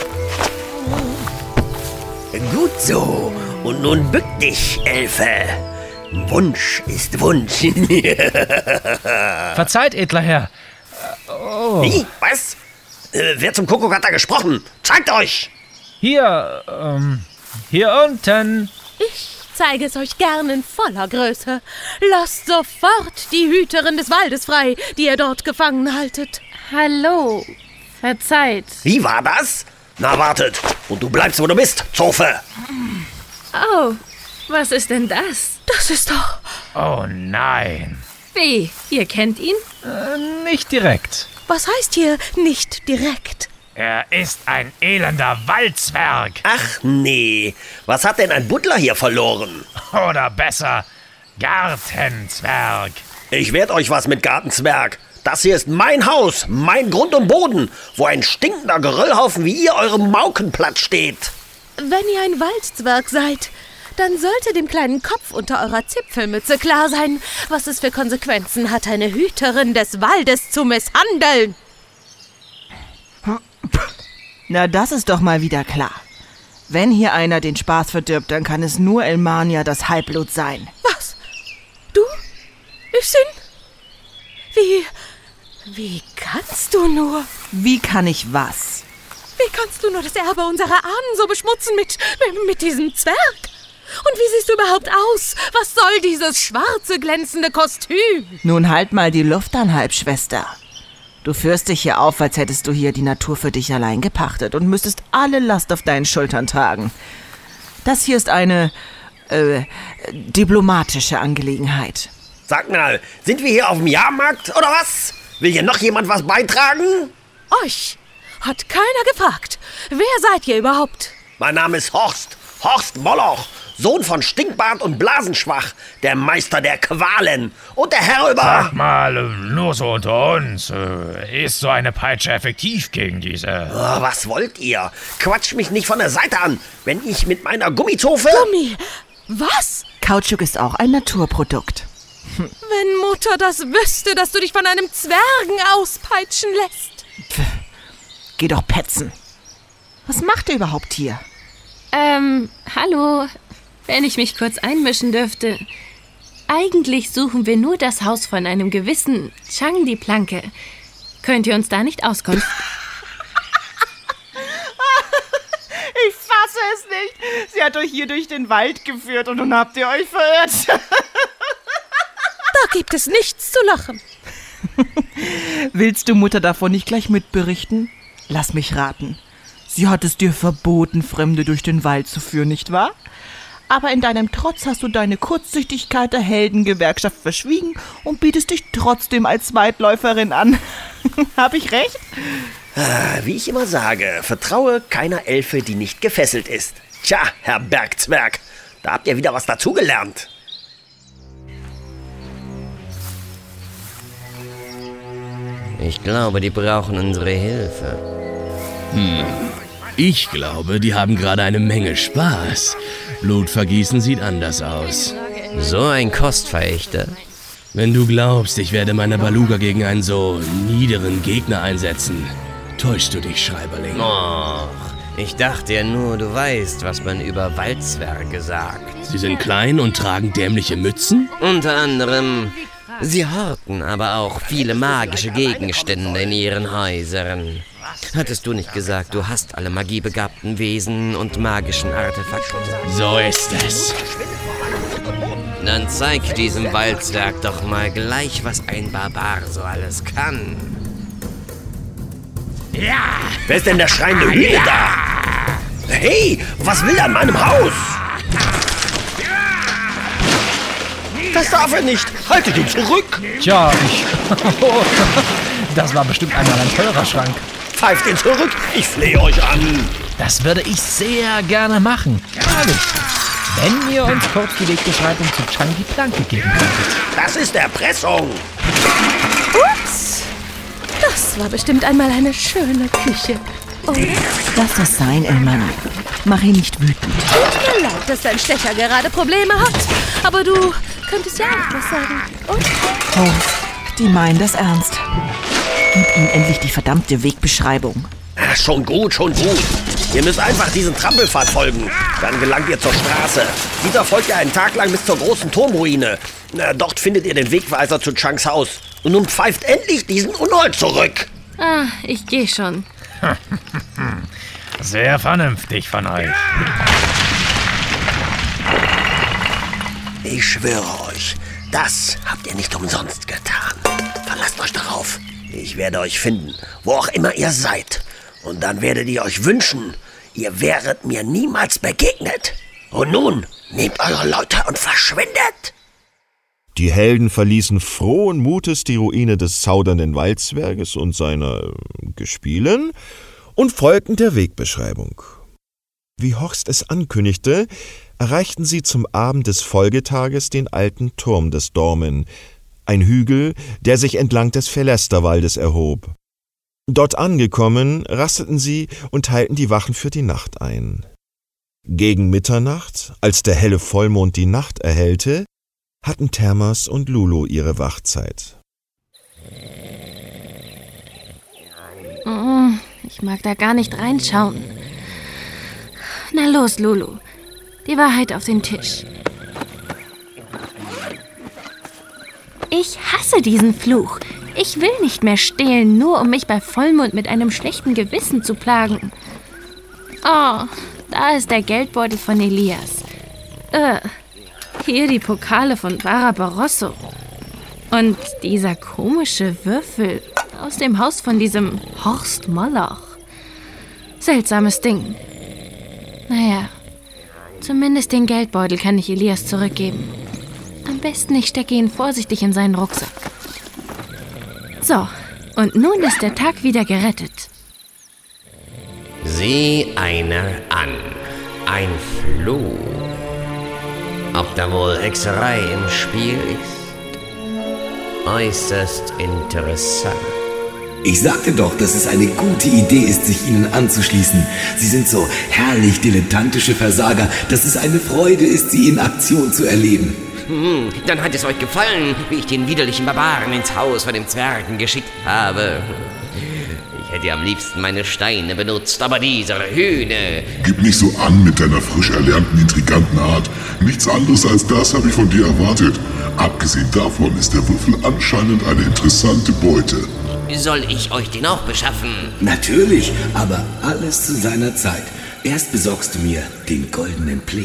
Gut so. Und nun bück dich, Elfe. Wunsch ist Wunsch. Verzeiht, edler Herr. Oh. Wie? Was? Äh, wer zum Kuckuck hat da gesprochen? Zeigt euch! Hier, ähm, hier unten. Ich zeige es euch gern in voller Größe. Lasst sofort die Hüterin des Waldes frei, die ihr dort gefangen haltet. Hallo, verzeiht. Wie war das? Na, wartet. Und du bleibst, wo du bist, Zofe. Oh, was ist denn das? Das ist doch... Oh nein. Wie, ihr kennt ihn? Äh, nicht direkt. Was heißt hier nicht direkt? Er ist ein elender Waldzwerg. Ach nee, was hat denn ein Butler hier verloren? Oder besser, Gartenzwerg. Ich werd euch was mit Gartenzwerg. Das hier ist mein Haus, mein Grund und Boden, wo ein stinkender Geröllhaufen wie ihr eurem Maukenplatz steht. Wenn ihr ein Waldzwerg seid, dann sollte dem kleinen Kopf unter eurer Zipfelmütze klar sein, was es für Konsequenzen hat, eine Hüterin des Waldes zu misshandeln. Na, das ist doch mal wieder klar. Wenn hier einer den Spaß verdirbt, dann kann es nur Elmania, das Halbblut sein. Was? Du? Isin? Wie... Wie kannst du nur? Wie kann ich was? Wie kannst du nur das Erbe unserer Ahnen so beschmutzen mit, mit, mit diesem Zwerg? Und wie siehst du überhaupt aus? Was soll dieses schwarze, glänzende Kostüm? Nun halt mal die Luft an, Halbschwester. Du führst dich hier auf, als hättest du hier die Natur für dich allein gepachtet und müsstest alle Last auf deinen Schultern tragen. Das hier ist eine, äh, diplomatische Angelegenheit. Sag mal, sind wir hier auf dem Jahrmarkt oder was? Will hier noch jemand was beitragen? Euch hat keiner gefragt. Wer seid ihr überhaupt? Mein Name ist Horst. Horst Moloch. Sohn von Stinkbart und Blasenschwach, der Meister der Qualen und der Herr über... Sag mal, nur so unter uns, ist so eine Peitsche effektiv gegen diese... Oh, was wollt ihr? Quatscht mich nicht von der Seite an, wenn ich mit meiner Gummizofe... Gummi? Was? Kautschuk ist auch ein Naturprodukt. Hm. Wenn Mutter das wüsste, dass du dich von einem Zwergen auspeitschen lässt. Pff, geh doch petzen. Was macht ihr überhaupt hier? Ähm, hallo... Wenn ich mich kurz einmischen dürfte. Eigentlich suchen wir nur das Haus von einem gewissen Chang die Planke. Könnt ihr uns da nicht Auskunft? Ich fasse es nicht. Sie hat euch hier durch den Wald geführt und nun habt ihr euch verirrt. Da gibt es nichts zu lachen. Willst du Mutter davon nicht gleich mitberichten? Lass mich raten. Sie hat es dir verboten, Fremde durch den Wald zu führen, nicht wahr? Aber in deinem Trotz hast du deine Kurzsichtigkeit der Heldengewerkschaft verschwiegen und bietest dich trotzdem als Weitläuferin an. Hab ich recht? Ah, wie ich immer sage, vertraue keiner Elfe, die nicht gefesselt ist. Tja, Herr Bergzwerg, da habt ihr wieder was dazugelernt. Ich glaube, die brauchen unsere Hilfe. Hm. Ich glaube, die haben gerade eine Menge Spaß. Blutvergießen sieht anders aus. So ein Kostverächter? Wenn du glaubst, ich werde meine Baluga gegen einen so niederen Gegner einsetzen, täuschst du dich, Schreiberling. Och, ich dachte ja nur, du weißt, was man über Waldzwerge sagt. Sie sind klein und tragen dämliche Mützen? Unter anderem, sie horten aber auch viele magische Gegenstände in ihren Häusern. Hattest du nicht gesagt, du hast alle magiebegabten Wesen und magischen Artefakte? So ist es. Dann zeig diesem Waldzwerg doch mal gleich, was ein Barbar so alles kann. Ja! Wer ist denn der schreiende Hühner ja. da? Hey, was will er an meinem Haus? Das darf er nicht! Haltet ihn zurück! Tja, ich... Das war bestimmt einmal ein teurer Schrank. Pfeift ihn zurück! Ich flehe euch an! Das würde ich sehr gerne machen. Ehrlich. Wenn ihr uns kurz die Wegbeschreibung zu Chang die Planke geben könntet. Das ist Erpressung! Ups! Das war bestimmt einmal eine schöne Küche. Oh. Lass das sein, Elmann. Mach ihn nicht wütend. Tut mir leid, dass dein Stecher gerade Probleme hat. Aber du könntest ja auch was sagen. Und? Oh, die meinen das ernst. Gib ihm endlich die verdammte Wegbeschreibung. Ach, schon gut, schon gut. Ihr müsst einfach diesen Trampelpfad folgen. Dann gelangt ihr zur Straße. Dieser folgt ja einen Tag lang bis zur großen Turmruine. Na, dort findet ihr den Wegweiser zu Changs Haus. Und nun pfeift endlich diesen Unhold zurück. Ah, ich geh schon. Sehr vernünftig von euch. Ich schwöre euch, das habt ihr nicht umsonst getan. Verlasst euch darauf. Ich werde euch finden, wo auch immer ihr seid. Und dann werdet ihr euch wünschen, ihr wäret mir niemals begegnet. Und nun, nehmt eure Leute und verschwindet. Die Helden verließen frohen Mutes die Ruine des zaudernden Waldzwerges und seiner äh, Gespielin und folgten der Wegbeschreibung. Wie Horst es ankündigte, erreichten sie zum Abend des Folgetages den alten Turm des Dormen, ein Hügel, der sich entlang des Verlästerwaldes erhob. Dort angekommen, rasteten sie und teilten die Wachen für die Nacht ein. Gegen Mitternacht, als der helle Vollmond die Nacht erhellte, hatten Thermas und Lulu ihre Wachzeit. Oh, ich mag da gar nicht reinschauen. Na los, Lulu. Die Wahrheit auf den Tisch. Ich hasse diesen Fluch. Ich will nicht mehr stehlen, nur um mich bei Vollmond mit einem schlechten Gewissen zu plagen. Oh, da ist der Geldbeutel von Elias. Äh, hier die Pokale von Barbarosso. Und dieser komische Würfel aus dem Haus von diesem Horst Moloch. Seltsames Ding. Naja, zumindest den Geldbeutel kann ich Elias zurückgeben. Am besten ich stecke ihn vorsichtig in seinen Rucksack. So, und nun ist der Tag wieder gerettet. Sieh einer an. Ein Fluch. Ob da wohl Hexerei im Spiel ist? Äußerst interessant. Ich sagte doch, dass es eine gute Idee ist, sich ihnen anzuschließen. Sie sind so herrlich dilettantische Versager, dass es eine Freude ist, sie in Aktion zu erleben. Hm, dann hat es euch gefallen, wie ich den widerlichen Barbaren ins Haus von den Zwergen geschickt habe. Ich hätte am liebsten meine Steine benutzt, aber diese Hühne... Gib nicht so an mit deiner frisch erlernten, intriganten Art. Nichts anderes als das habe ich von dir erwartet. Abgesehen davon ist der Würfel anscheinend eine interessante Beute. Soll ich euch den auch beschaffen? Natürlich, aber alles zu seiner Zeit. Erst besorgst du mir den goldenen Pling.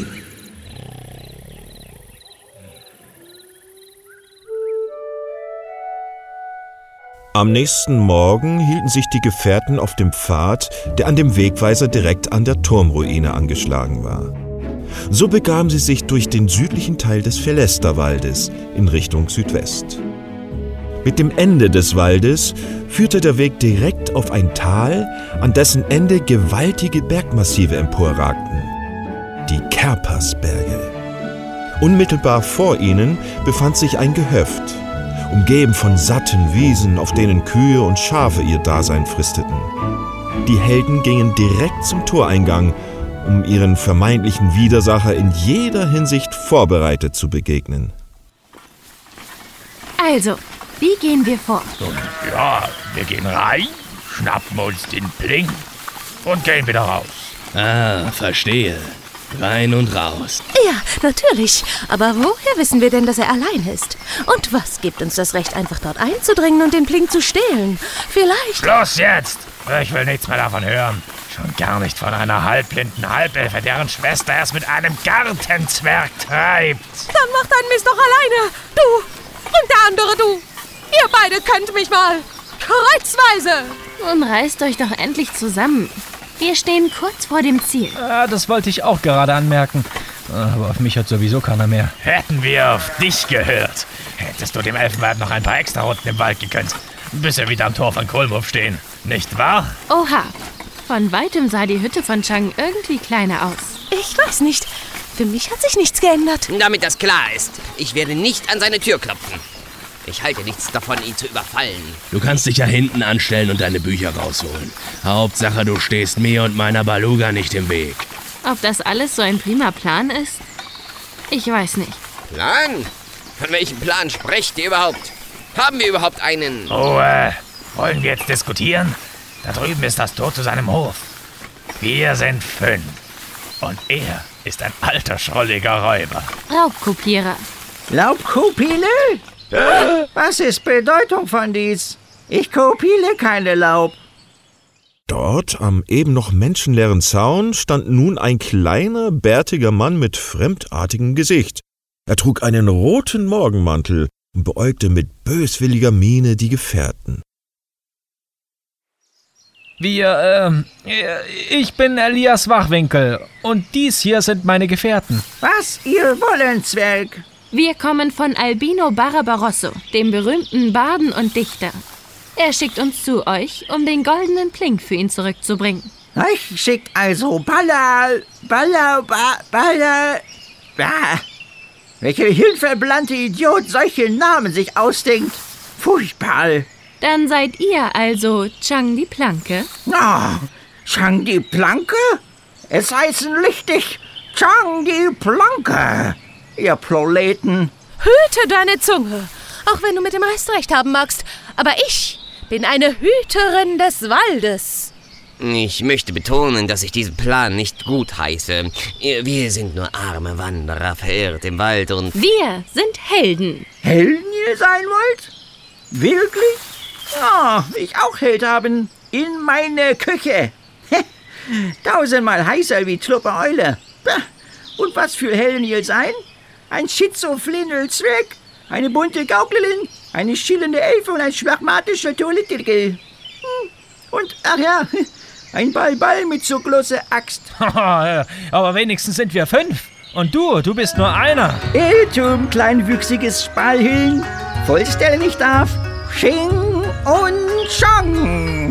Am nächsten Morgen hielten sich die Gefährten auf dem Pfad, der an dem Wegweiser direkt an der Turmruine angeschlagen war. So begaben sie sich durch den südlichen Teil des Verlästerwaldes in Richtung Südwest. Mit dem Ende des Waldes führte der Weg direkt auf ein Tal, an dessen Ende gewaltige Bergmassive emporragten. Die Kerpersberge. Unmittelbar vor ihnen befand sich ein Gehöft, umgeben von satten Wiesen, auf denen Kühe und Schafe ihr Dasein fristeten. Die Helden gingen direkt zum Toreingang, um ihren vermeintlichen Widersacher in jeder Hinsicht vorbereitet zu begegnen. Also, wie gehen wir vor? Ja, wir gehen rein, schnappen uns den Pling und gehen wieder raus. Ah, verstehe. Rein und raus. Ja, natürlich. Aber woher wissen wir denn, dass er allein ist? Und was gibt uns das Recht, einfach dort einzudringen und den Pling zu stehlen? Vielleicht... Schluss jetzt! Ich will nichts mehr davon hören. Schon gar nicht von einer halbblinden Halbelfe, deren Schwester es mit einem Gartenzwerg treibt. Dann mach deinen Mist doch alleine. Du und der andere du. Ihr beide könnt mich mal. Kreuzweise. Nun reißt euch doch endlich zusammen. Wir stehen kurz vor dem Ziel. Ah, das wollte ich auch gerade anmerken. Aber auf mich hat sowieso keiner mehr. Hätten wir auf dich gehört, hättest du dem Elfenweib noch ein paar extra Runden im Wald gegönnt, bis wir wieder am Tor von Kohlmuff stehen. Nicht wahr? Oha, von weitem sah die Hütte von Chang irgendwie kleiner aus. Ich weiß nicht. Für mich hat sich nichts geändert. Damit das klar ist, ich werde nicht an seine Tür klopfen. Ich halte nichts davon, ihn zu überfallen. Du kannst dich ja hinten anstellen und deine Bücher rausholen. Hauptsache, du stehst mir und meiner Baluga nicht im Weg. Ob das alles so ein prima Plan ist? Ich weiß nicht. Plan? Von welchem Plan sprecht ihr überhaupt? Haben wir überhaupt einen? Oh, äh, wollen wir jetzt diskutieren? Da drüben ist das Tor zu seinem Hof. Wir sind fünf. Und er ist ein alter, schrulliger Räuber. Raubkopierer. Laubkopile? Was ist Bedeutung von dies? Ich kopiere keine Laub. Dort, am eben noch menschenleeren Zaun, stand nun ein kleiner, bärtiger Mann mit fremdartigem Gesicht. Er trug einen roten Morgenmantel und beäugte mit böswilliger Miene die Gefährten. Wir, ähm, ich bin Elias Wachwinkel und dies hier sind meine Gefährten. Was ihr wollen, Zwerg? Wir kommen von Albino Barbarosso, dem berühmten Barden und Dichter. Er schickt uns zu euch, um den goldenen Plink für ihn zurückzubringen. Euch schickt also Balla, Balla, ba, Balla, bah. Welche hilfeblante Idiot solche Namen sich ausdenkt. Furchtbar. Dann seid ihr also Chang die Planke? Oh, Chang die Planke? Es heißen richtig Chang die Planke, ihr Proleten. Hüte deine Zunge, auch wenn du mit dem Rest recht haben magst. Aber ich bin eine Hüterin des Waldes. Ich möchte betonen, dass ich diesen Plan nicht gut heiße. Wir sind nur arme Wanderer, verirrt im Wald und... Wir sind Helden. Helden ihr sein wollt? Wirklich? Ja, oh, ich auch Held haben. In meine Küche. Tausendmal heißer wie Truppe Eule. Und was für Helden ihr sein? Ein Schizophrene-Zwerg, eine bunte Gauklerin, eine schillernde Elfe und ein schwachmatischer Toilettirgel. Und, ach ja, ein Ball-Ball mit so großer Axt. Aber wenigstens sind wir fünf. Und du, du bist nur einer. Irrtum, kleinwüchsiges Spalhüllen. Vollstellen ich darf. Xing und Chang.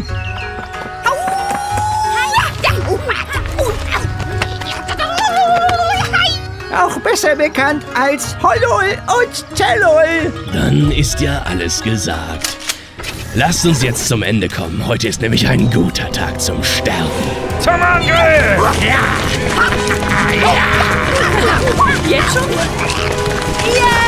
Auch besser bekannt als Hollol und Tellol. Dann ist ja alles gesagt. Lasst uns jetzt zum Ende kommen. Heute ist nämlich ein guter Tag zum Sterben. Zum Angriff! Ja! Jetzt schon? Ja!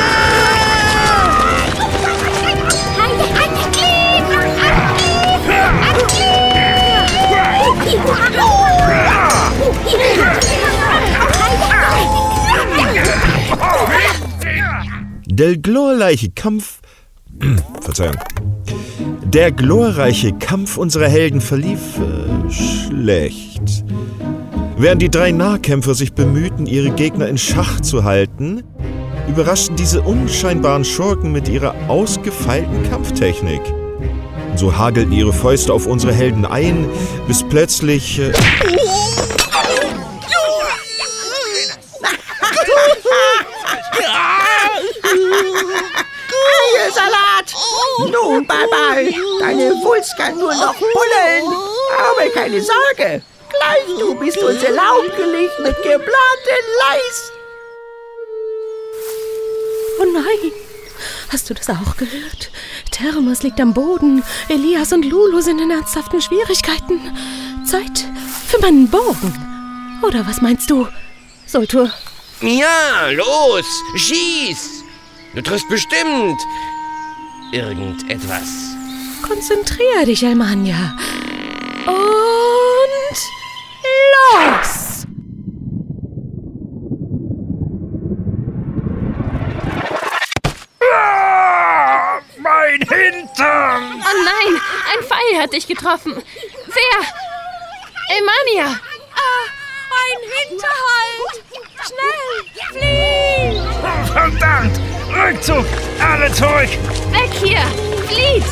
Der glorreiche Kampf... Verzeihung. Der glorreiche Kampf unserer Helden verlief äh, schlecht. Während die drei Nahkämpfer sich bemühten, ihre Gegner in Schach zu halten, überraschten diese unscheinbaren Schurken mit ihrer ausgefeilten Kampftechnik. Und so hagelten ihre Fäuste auf unsere Helden ein, bis plötzlich... Äh, Eiersalat! Nun, bye-bye. Deine Wulst kann nur noch bullen. Aber keine Sorge. Gleich du bist unser Laubgelicht mit geblaten Leisten. Oh nein, hast du das auch gehört? Thermos liegt am Boden. Elias und Lulu sind in ernsthaften Schwierigkeiten. Zeit für meinen Bogen. Oder was meinst du, Soltur? Ja, los, schieß! Du triffst bestimmt irgendetwas. Konzentrier dich, Elmania. Und los! Ah, mein Hintern! Oh nein, ein Pfeil hat dich getroffen. Wer? Elmania! Ah, ein Hinterhalt! Schnell, flieh! Verdammt! Rückzug! Alle zurück! Weg hier! Flieht!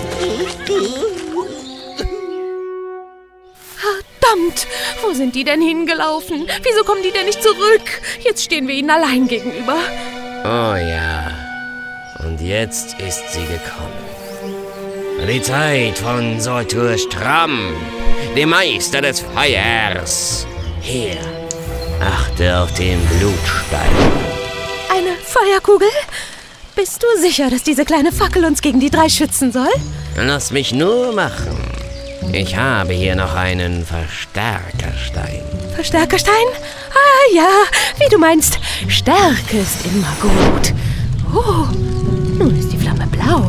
Verdammt! Wo sind die denn hingelaufen? Wieso kommen die denn nicht zurück? Jetzt stehen wir ihnen allein gegenüber. Oh ja. Und jetzt ist sie gekommen. Die Zeit von Soltur Stramp, dem Meister des Feuers. Hier, achte auf den Blutstein. Eine Feuerkugel? Bist du sicher, dass diese kleine Fackel uns gegen die drei schützen soll? Lass mich nur machen. Ich habe hier noch einen Verstärkerstein. Verstärkerstein? Ah ja, wie du meinst. Stärke ist immer gut. Oh, nun ist die Flamme blau.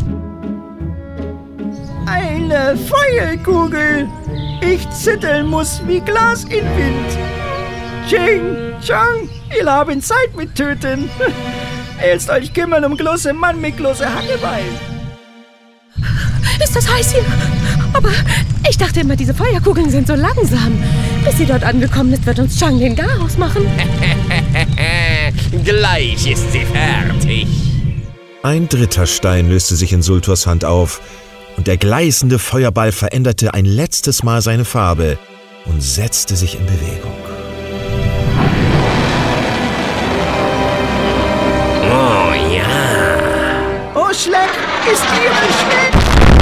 Eine Feuerkugel. Ich zittern muss wie Glas im Wind. Ching, Chang, ihr haben Zeit mit Töten. Erst euch kümmern um große Mann mit große Hackebein. Ist das heiß hier? Aber ich dachte immer, diese Feuerkugeln sind so langsam. Bis sie dort angekommen ist, wird uns Chang den Garaus machen. Gleich ist sie fertig. Ein dritter Stein löste sich in Sulturs Hand auf, und der gleißende Feuerball veränderte ein letztes Mal seine Farbe und setzte sich in Bewegung. Oh ja. Oh, Schleck, ist ihre Schleck!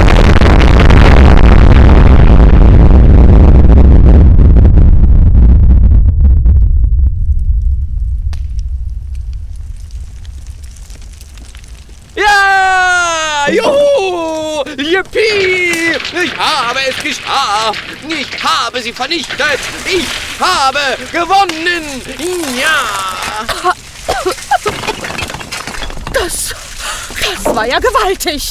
Ja! Juhu! Yippie! Ich habe es geschafft! Ich habe sie vernichtet! Ich habe gewonnen! Ja! Das, das war ja gewaltig.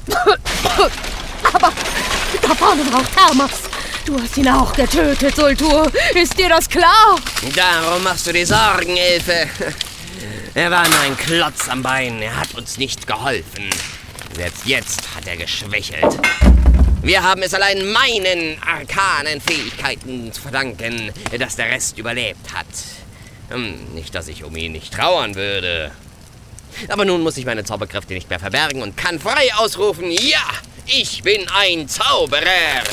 Aber da vorne war auch Thermas. Du hast ihn auch getötet, Sultur. Ist dir das klar? Darum machst du dir Sorgen, Elfe. Er war nur ein Klotz am Bein. Er hat uns nicht geholfen. Selbst jetzt hat er geschwächelt. Wir haben es allein meinen arkanen Fähigkeiten zu verdanken, dass der Rest überlebt hat. Hm, nicht, dass ich um ihn nicht trauern würde. Aber nun muss ich meine Zauberkräfte nicht mehr verbergen und kann frei ausrufen, ja, ich bin ein Zauberer.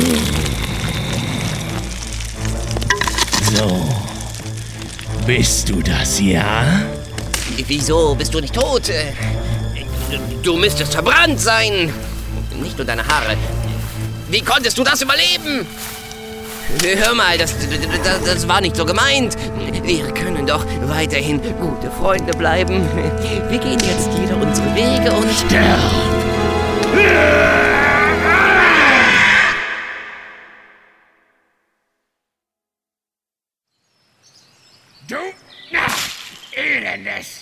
So, bist du das, ja? Wieso bist du nicht tot? Du müsstest verbrannt sein. Nicht nur deine Haare. Wie konntest du das überleben? Hör mal, das, das, das war nicht so gemeint. Wir können doch weiterhin gute Freunde bleiben. Wir gehen jetzt jeder unsere Wege und sterben. Du, Elendes.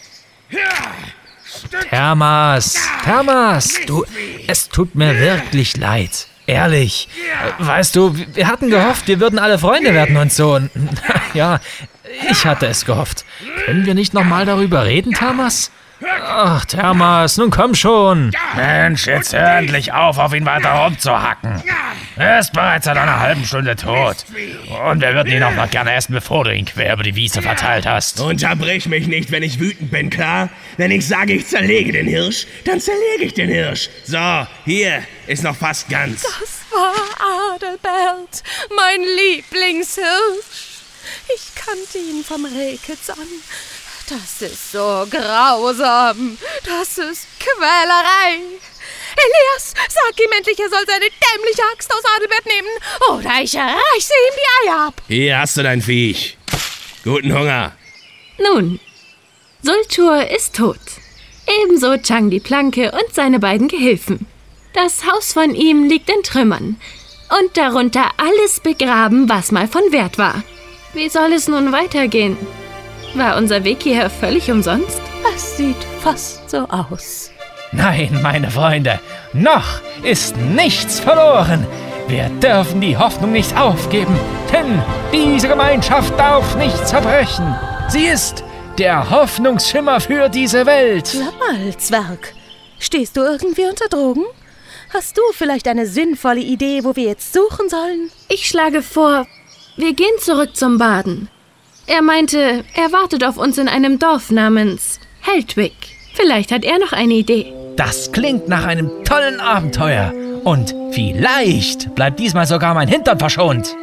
Thermas, Thermas, du, es tut mir wirklich leid. Ehrlich. Weißt du, wir hatten gehofft, wir würden alle Freunde werden und so. Ja, ich hatte es gehofft. Können wir nicht nochmal darüber reden, Thermas? Ach, Thermas, nun komm schon. Mensch, jetzt hör endlich auf, auf ihn weiter rumzuhacken. Er ist bereits seit einer halben Stunde tot. Und wir würden ihn auch noch gerne essen, bevor du ihn quer über die Wiese verteilt hast. Unterbrich mich nicht, wenn ich wütend bin, klar? Wenn ich sage, ich zerlege den Hirsch, dann zerlege ich den Hirsch. So, hier ist noch fast ganz. Das war Adelbert, mein Lieblingshirsch. Ich kannte ihn vom Rehkitz an. Das ist so grausam. Das ist Quälerei. Elias, sag ihm endlich, er soll seine dämliche Axt aus Adelbert nehmen, oder ich reiße ihm die Eier ab. Hier hast du dein Viech. Guten Hunger. Nun, Sultur ist tot. Ebenso Chang die Planke und seine beiden Gehilfen. Das Haus von ihm liegt in Trümmern. Und darunter alles begraben, was mal von Wert war. Wie soll es nun weitergehen? War unser Weg hierher völlig umsonst? Es sieht fast so aus. Nein, meine Freunde, noch ist nichts verloren. Wir dürfen die Hoffnung nicht aufgeben, denn diese Gemeinschaft darf nicht zerbrechen. Sie ist der Hoffnungsschimmer für diese Welt. Sag mal, Zwerg, stehst du irgendwie unter Drogen? Hast du vielleicht eine sinnvolle Idee, wo wir jetzt suchen sollen? Ich schlage vor, wir gehen zurück zum Baden. Er meinte, er wartet auf uns in einem Dorf namens Heldwick. Vielleicht hat er noch eine Idee. Das klingt nach einem tollen Abenteuer. Und vielleicht bleibt diesmal sogar mein Hintern verschont.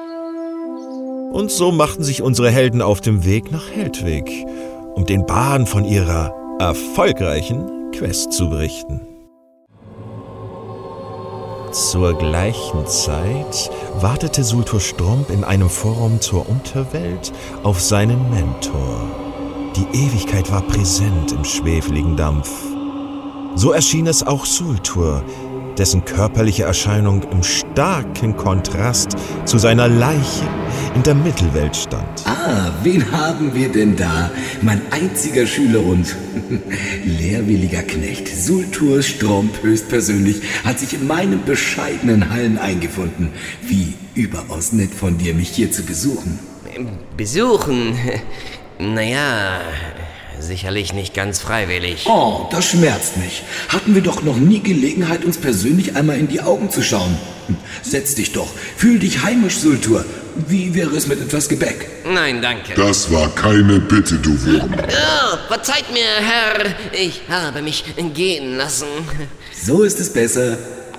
Und so machten sich unsere Helden auf dem Weg nach Heldwick, um den Baren von ihrer erfolgreichen Quest zu berichten. Zur gleichen Zeit wartete Sultur Stromp in einem Forum zur Unterwelt auf seinen Mentor. Die Ewigkeit war präsent im schwefeligen Dampf. So erschien es auch Sultur, dessen körperliche Erscheinung im starken Kontrast zu seiner Leiche in der Mittelwelt stand. Ah, wen haben wir denn da? Mein einziger Schüler und lehrwilliger Knecht, Sultur Stromp höchstpersönlich, hat sich in meinen bescheidenen Hallen eingefunden. Wie überaus nett von dir, mich hier zu besuchen. Besuchen? Naja, sicherlich nicht ganz freiwillig. Oh, das schmerzt mich. Hatten wir doch noch nie Gelegenheit, uns persönlich einmal in die Augen zu schauen. Setz dich doch. Fühl dich heimisch, Sultur. Wie wäre es mit etwas Gebäck? Nein, danke. Das war keine Bitte, du Wurm. Oh, verzeiht mir, Herr. Ich habe mich gehen lassen. So ist es besser.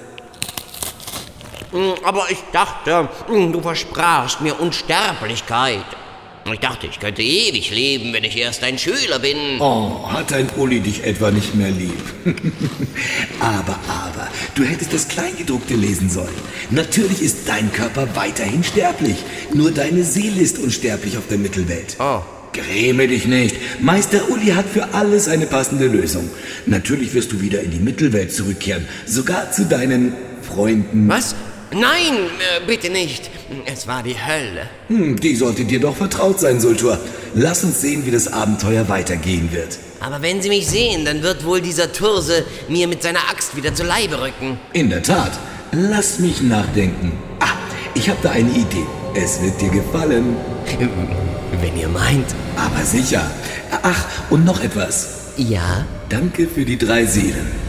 Aber ich dachte, du versprachst mir Unsterblichkeit. Ich dachte, ich könnte ewig leben, wenn ich erst ein Schüler bin. Oh, hat dein Uli dich etwa nicht mehr lieb? aber, aber, du hättest das Kleingedruckte lesen sollen. Natürlich ist dein Körper weiterhin sterblich. Nur deine Seele ist unsterblich auf der Mittelwelt. Oh. Gräme dich nicht. Meister Uli hat für alles eine passende Lösung. Natürlich wirst du wieder in die Mittelwelt zurückkehren. Sogar zu deinen Freunden. Was? Nein, äh, bitte nicht. Es war die Hölle. Hm, die sollte dir doch vertraut sein, Sultur. Lass uns sehen, wie das Abenteuer weitergehen wird. Aber wenn Sie mich sehen, dann wird wohl dieser Turse mir mit seiner Axt wieder zu Leibe rücken. In der Tat. Lass mich nachdenken. Ah, ich habe da eine Idee. Es wird dir gefallen. Wenn ihr meint. Aber sicher. Ach, und noch etwas. Ja? Danke für die drei Seelen.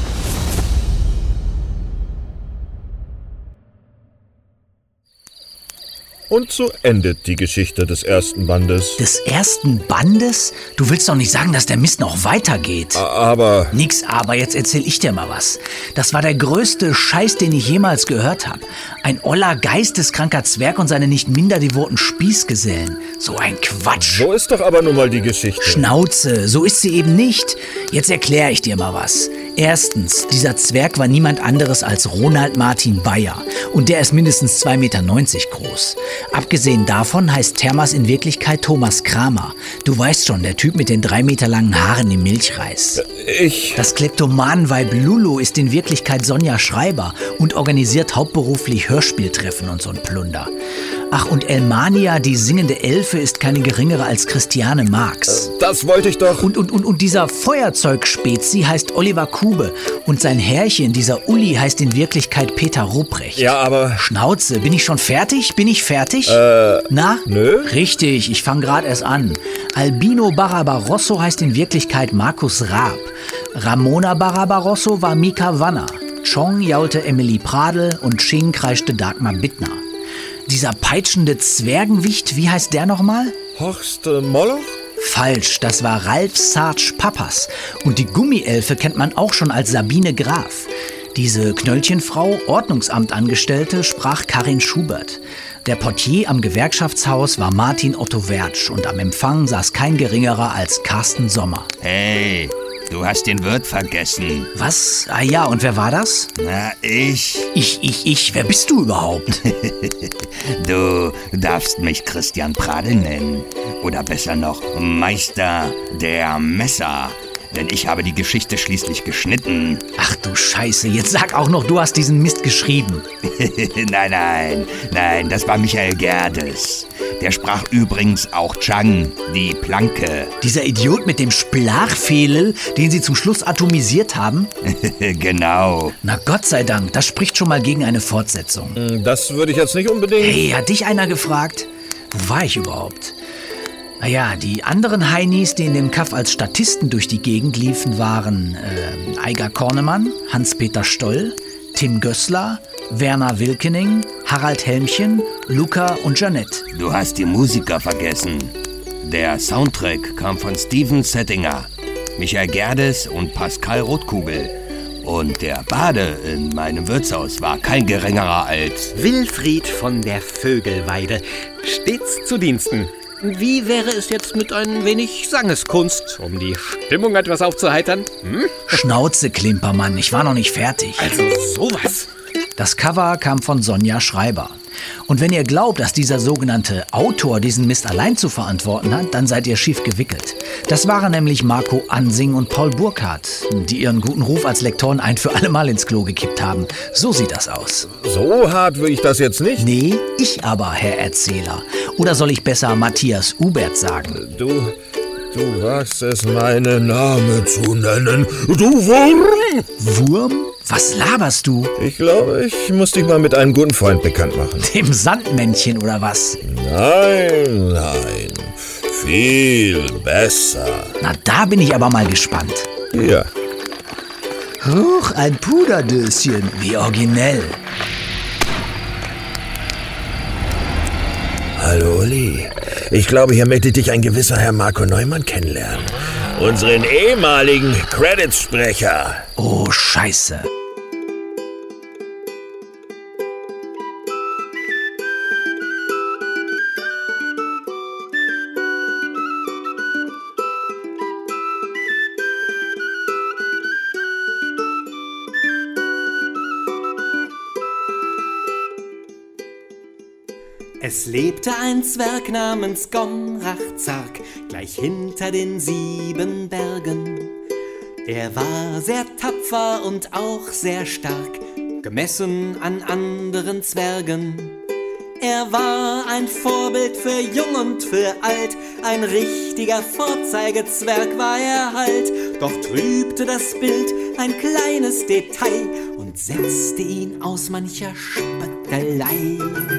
Und so endet die Geschichte des ersten Bandes. Des ersten Bandes? Du willst doch nicht sagen, dass der Mist noch weitergeht. Aber... Nix aber, jetzt erzähl ich dir mal was. Das war der größte Scheiß, den ich jemals gehört habe. Ein oller, geisteskranker Zwerg und seine nicht minder devoten Spießgesellen. So ein Quatsch. So ist doch aber nun mal die Geschichte. Schnauze, so ist sie eben nicht. Jetzt erkläre ich dir mal was. Erstens, dieser Zwerg war niemand anderes als Ronald Martin Bayer. Und der ist mindestens zwei Meter neunzig groß. Abgesehen davon heißt Thermas in Wirklichkeit Thomas Kramer. Du weißt schon, der Typ mit den drei Meter langen Haaren im Milchreis. Ich... Das Kleptomanenweib Lulu ist in Wirklichkeit Sonja Schreiber und organisiert hauptberuflich Hörspieltreffen und so ein Plunder. Ach, und Elmania, die singende Elfe, ist keine geringere als Christiane Marx. Das wollte ich doch. Und, und, und, und dieser Feuerzeugspezi heißt Oliver Kube. Und sein Herrchen, dieser Uli, heißt in Wirklichkeit Peter Ruprecht. Ja, aber... Schnauze, bin ich schon fertig? Bin ich fertig? Äh... Na? Nö. Richtig, ich fange gerade erst an. Albino Barbarosso heißt in Wirklichkeit Markus Raab. Ramona Barbarosso war Mika Wanner. Chong jaulte Emily Pradel und Ching kreischte Dagmar Bittner. Dieser peitschende Zwergenwicht, wie heißt der nochmal? Horst äh, Moloch? Falsch, das war Ralf Sarge Pappas. Und die Gummielfe kennt man auch schon als Sabine Graf. Diese Knöllchenfrau, Ordnungsamtangestellte, sprach Karin Schubert. Der Portier am Gewerkschaftshaus war Martin Otto Wertsch und am Empfang saß kein geringerer als Carsten Sommer. Hey, du hast den Wirt vergessen. Was? Ah ja, und wer war das? Na, ich. Ich, ich, ich, wer bist du überhaupt? Du darfst mich Christian Pradel nennen. Oder besser noch, Meister der Messer. Denn ich habe die Geschichte schließlich geschnitten. Ach du Scheiße, jetzt sag auch noch, du hast diesen Mist geschrieben. Nein, nein, nein, das war Michael Gerdes. Der sprach übrigens auch Chang, die Planke. Dieser Idiot mit dem Splachfehlel, den sie zum Schluss atomisiert haben? Genau. Na Gott sei Dank, das spricht schon mal gegen eine Fortsetzung. Das würde ich jetzt nicht unbedingt... Hey, hat dich einer gefragt? Wo war ich überhaupt? Naja, die anderen Heinis, die in dem Kaff als Statisten durch die Gegend liefen, waren äh, Eiger Kornemann, Hans-Peter Stoll, Tim Gößler, Werner Wilkening, Harald Helmchen, Luca und Jeanette. Du hast die Musiker vergessen. Der Soundtrack kam von Steven Settinger, Michael Gerdes und Pascal Rotkugel. Und der Bade in meinem Wirtshaus war kein geringerer als... Wilfried von der Vögelweide, stets zu Diensten. Wie wäre es jetzt mit ein wenig Sangeskunst, um die Stimmung etwas aufzuheitern? Hm? Schnauze, Klimpermann, ich war noch nicht fertig. Also sowas. Das Cover kam von Sonja Schreiber. Und wenn ihr glaubt, dass dieser sogenannte Autor diesen Mist allein zu verantworten hat, dann seid ihr schief gewickelt. Das waren nämlich Marco Ansing und Paul Burkhardt, die ihren guten Ruf als Lektoren ein für alle Mal ins Klo gekippt haben. So sieht das aus. So hart will ich das jetzt nicht. Nee, ich aber, Herr Erzähler. Oder soll ich besser Matthias Ubert sagen? Du, du wagst es, meinen Namen zu nennen. Du Wurm! Wurm? Was laberst du? Ich glaube, ich muss dich mal mit einem guten Freund bekannt machen. Dem Sandmännchen oder was? Nein, nein. Viel besser. Na, da bin ich aber mal gespannt. Ja. Huch, ein Puderdöschen. Wie originell. Hallo, Uli. Ich glaube, hier möchte dich ein gewisser Herr Marco Neumann kennenlernen. Unseren ehemaligen Credits-Sprecher. Oh, Scheiße. Es lebte ein Zwerg namens Gomrachzark, gleich hinter den sieben Bergen. Er war sehr tapfer und auch sehr stark, gemessen an anderen Zwergen. Er war ein Vorbild für Jung und für Alt, ein richtiger Vorzeigezwerg war er halt. Doch trübte das Bild ein kleines Detail und setzte ihn aus mancher Spöttelei.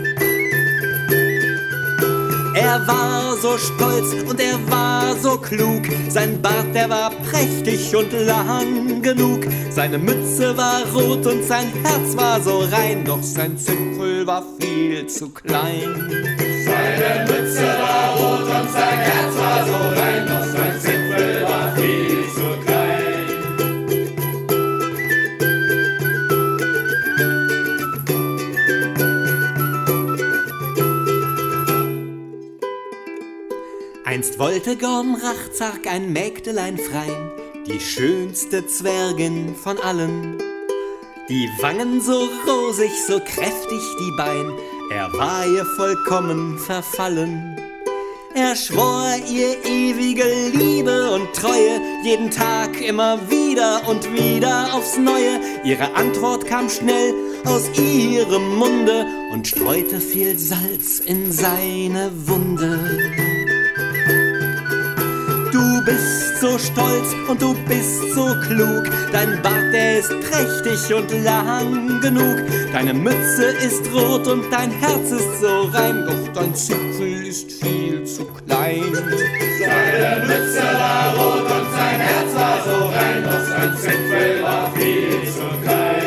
Er war so stolz und er war so klug, sein Bart, der war prächtig und lang genug. Seine Mütze war rot und sein Herz war so rein, doch sein Zipfel war viel zu klein. Seine Mütze war rot und sein Herz war so rein, doch sein Zipfel war viel zu klein. Einst wollte Gomrachzark ein Mägdelein freien, die schönste Zwergin von allen. Die Wangen so rosig, so kräftig die Bein, er war ihr vollkommen verfallen. Er schwor ihr ewige Liebe und Treue, jeden Tag immer wieder und wieder aufs Neue. Ihre Antwort kam schnell aus ihrem Munde und streute viel Salz in seine Wunde. Du bist so stolz und du bist so klug, dein Bart, der ist prächtig und lang genug. Deine Mütze ist rot und dein Herz ist so rein, doch dein Zipfel ist viel zu klein. Seine Mütze war rot und sein Herz war so rein, doch sein Zipfel war viel zu klein.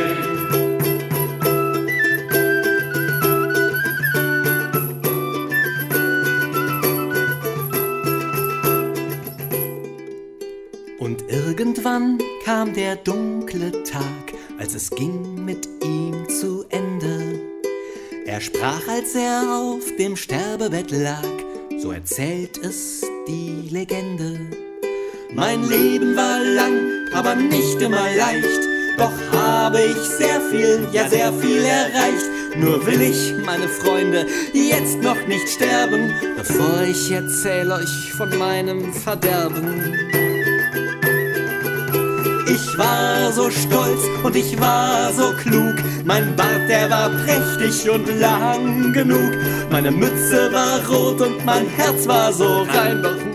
Und irgendwann kam der dunkle Tag, als es ging mit ihm zu Ende. Er sprach, als er auf dem Sterbebett lag, so erzählt es die Legende. Mein Leben war lang, aber nicht immer leicht, doch habe ich sehr viel, ja sehr viel erreicht. Nur will ich, meine Freunde, jetzt noch nicht sterben, bevor ich erzähle euch von meinem Verderben. Ich war so stolz und ich war so klug, mein Bart, der war prächtig und lang genug. Meine Mütze war rot und mein Herz war so rein, doch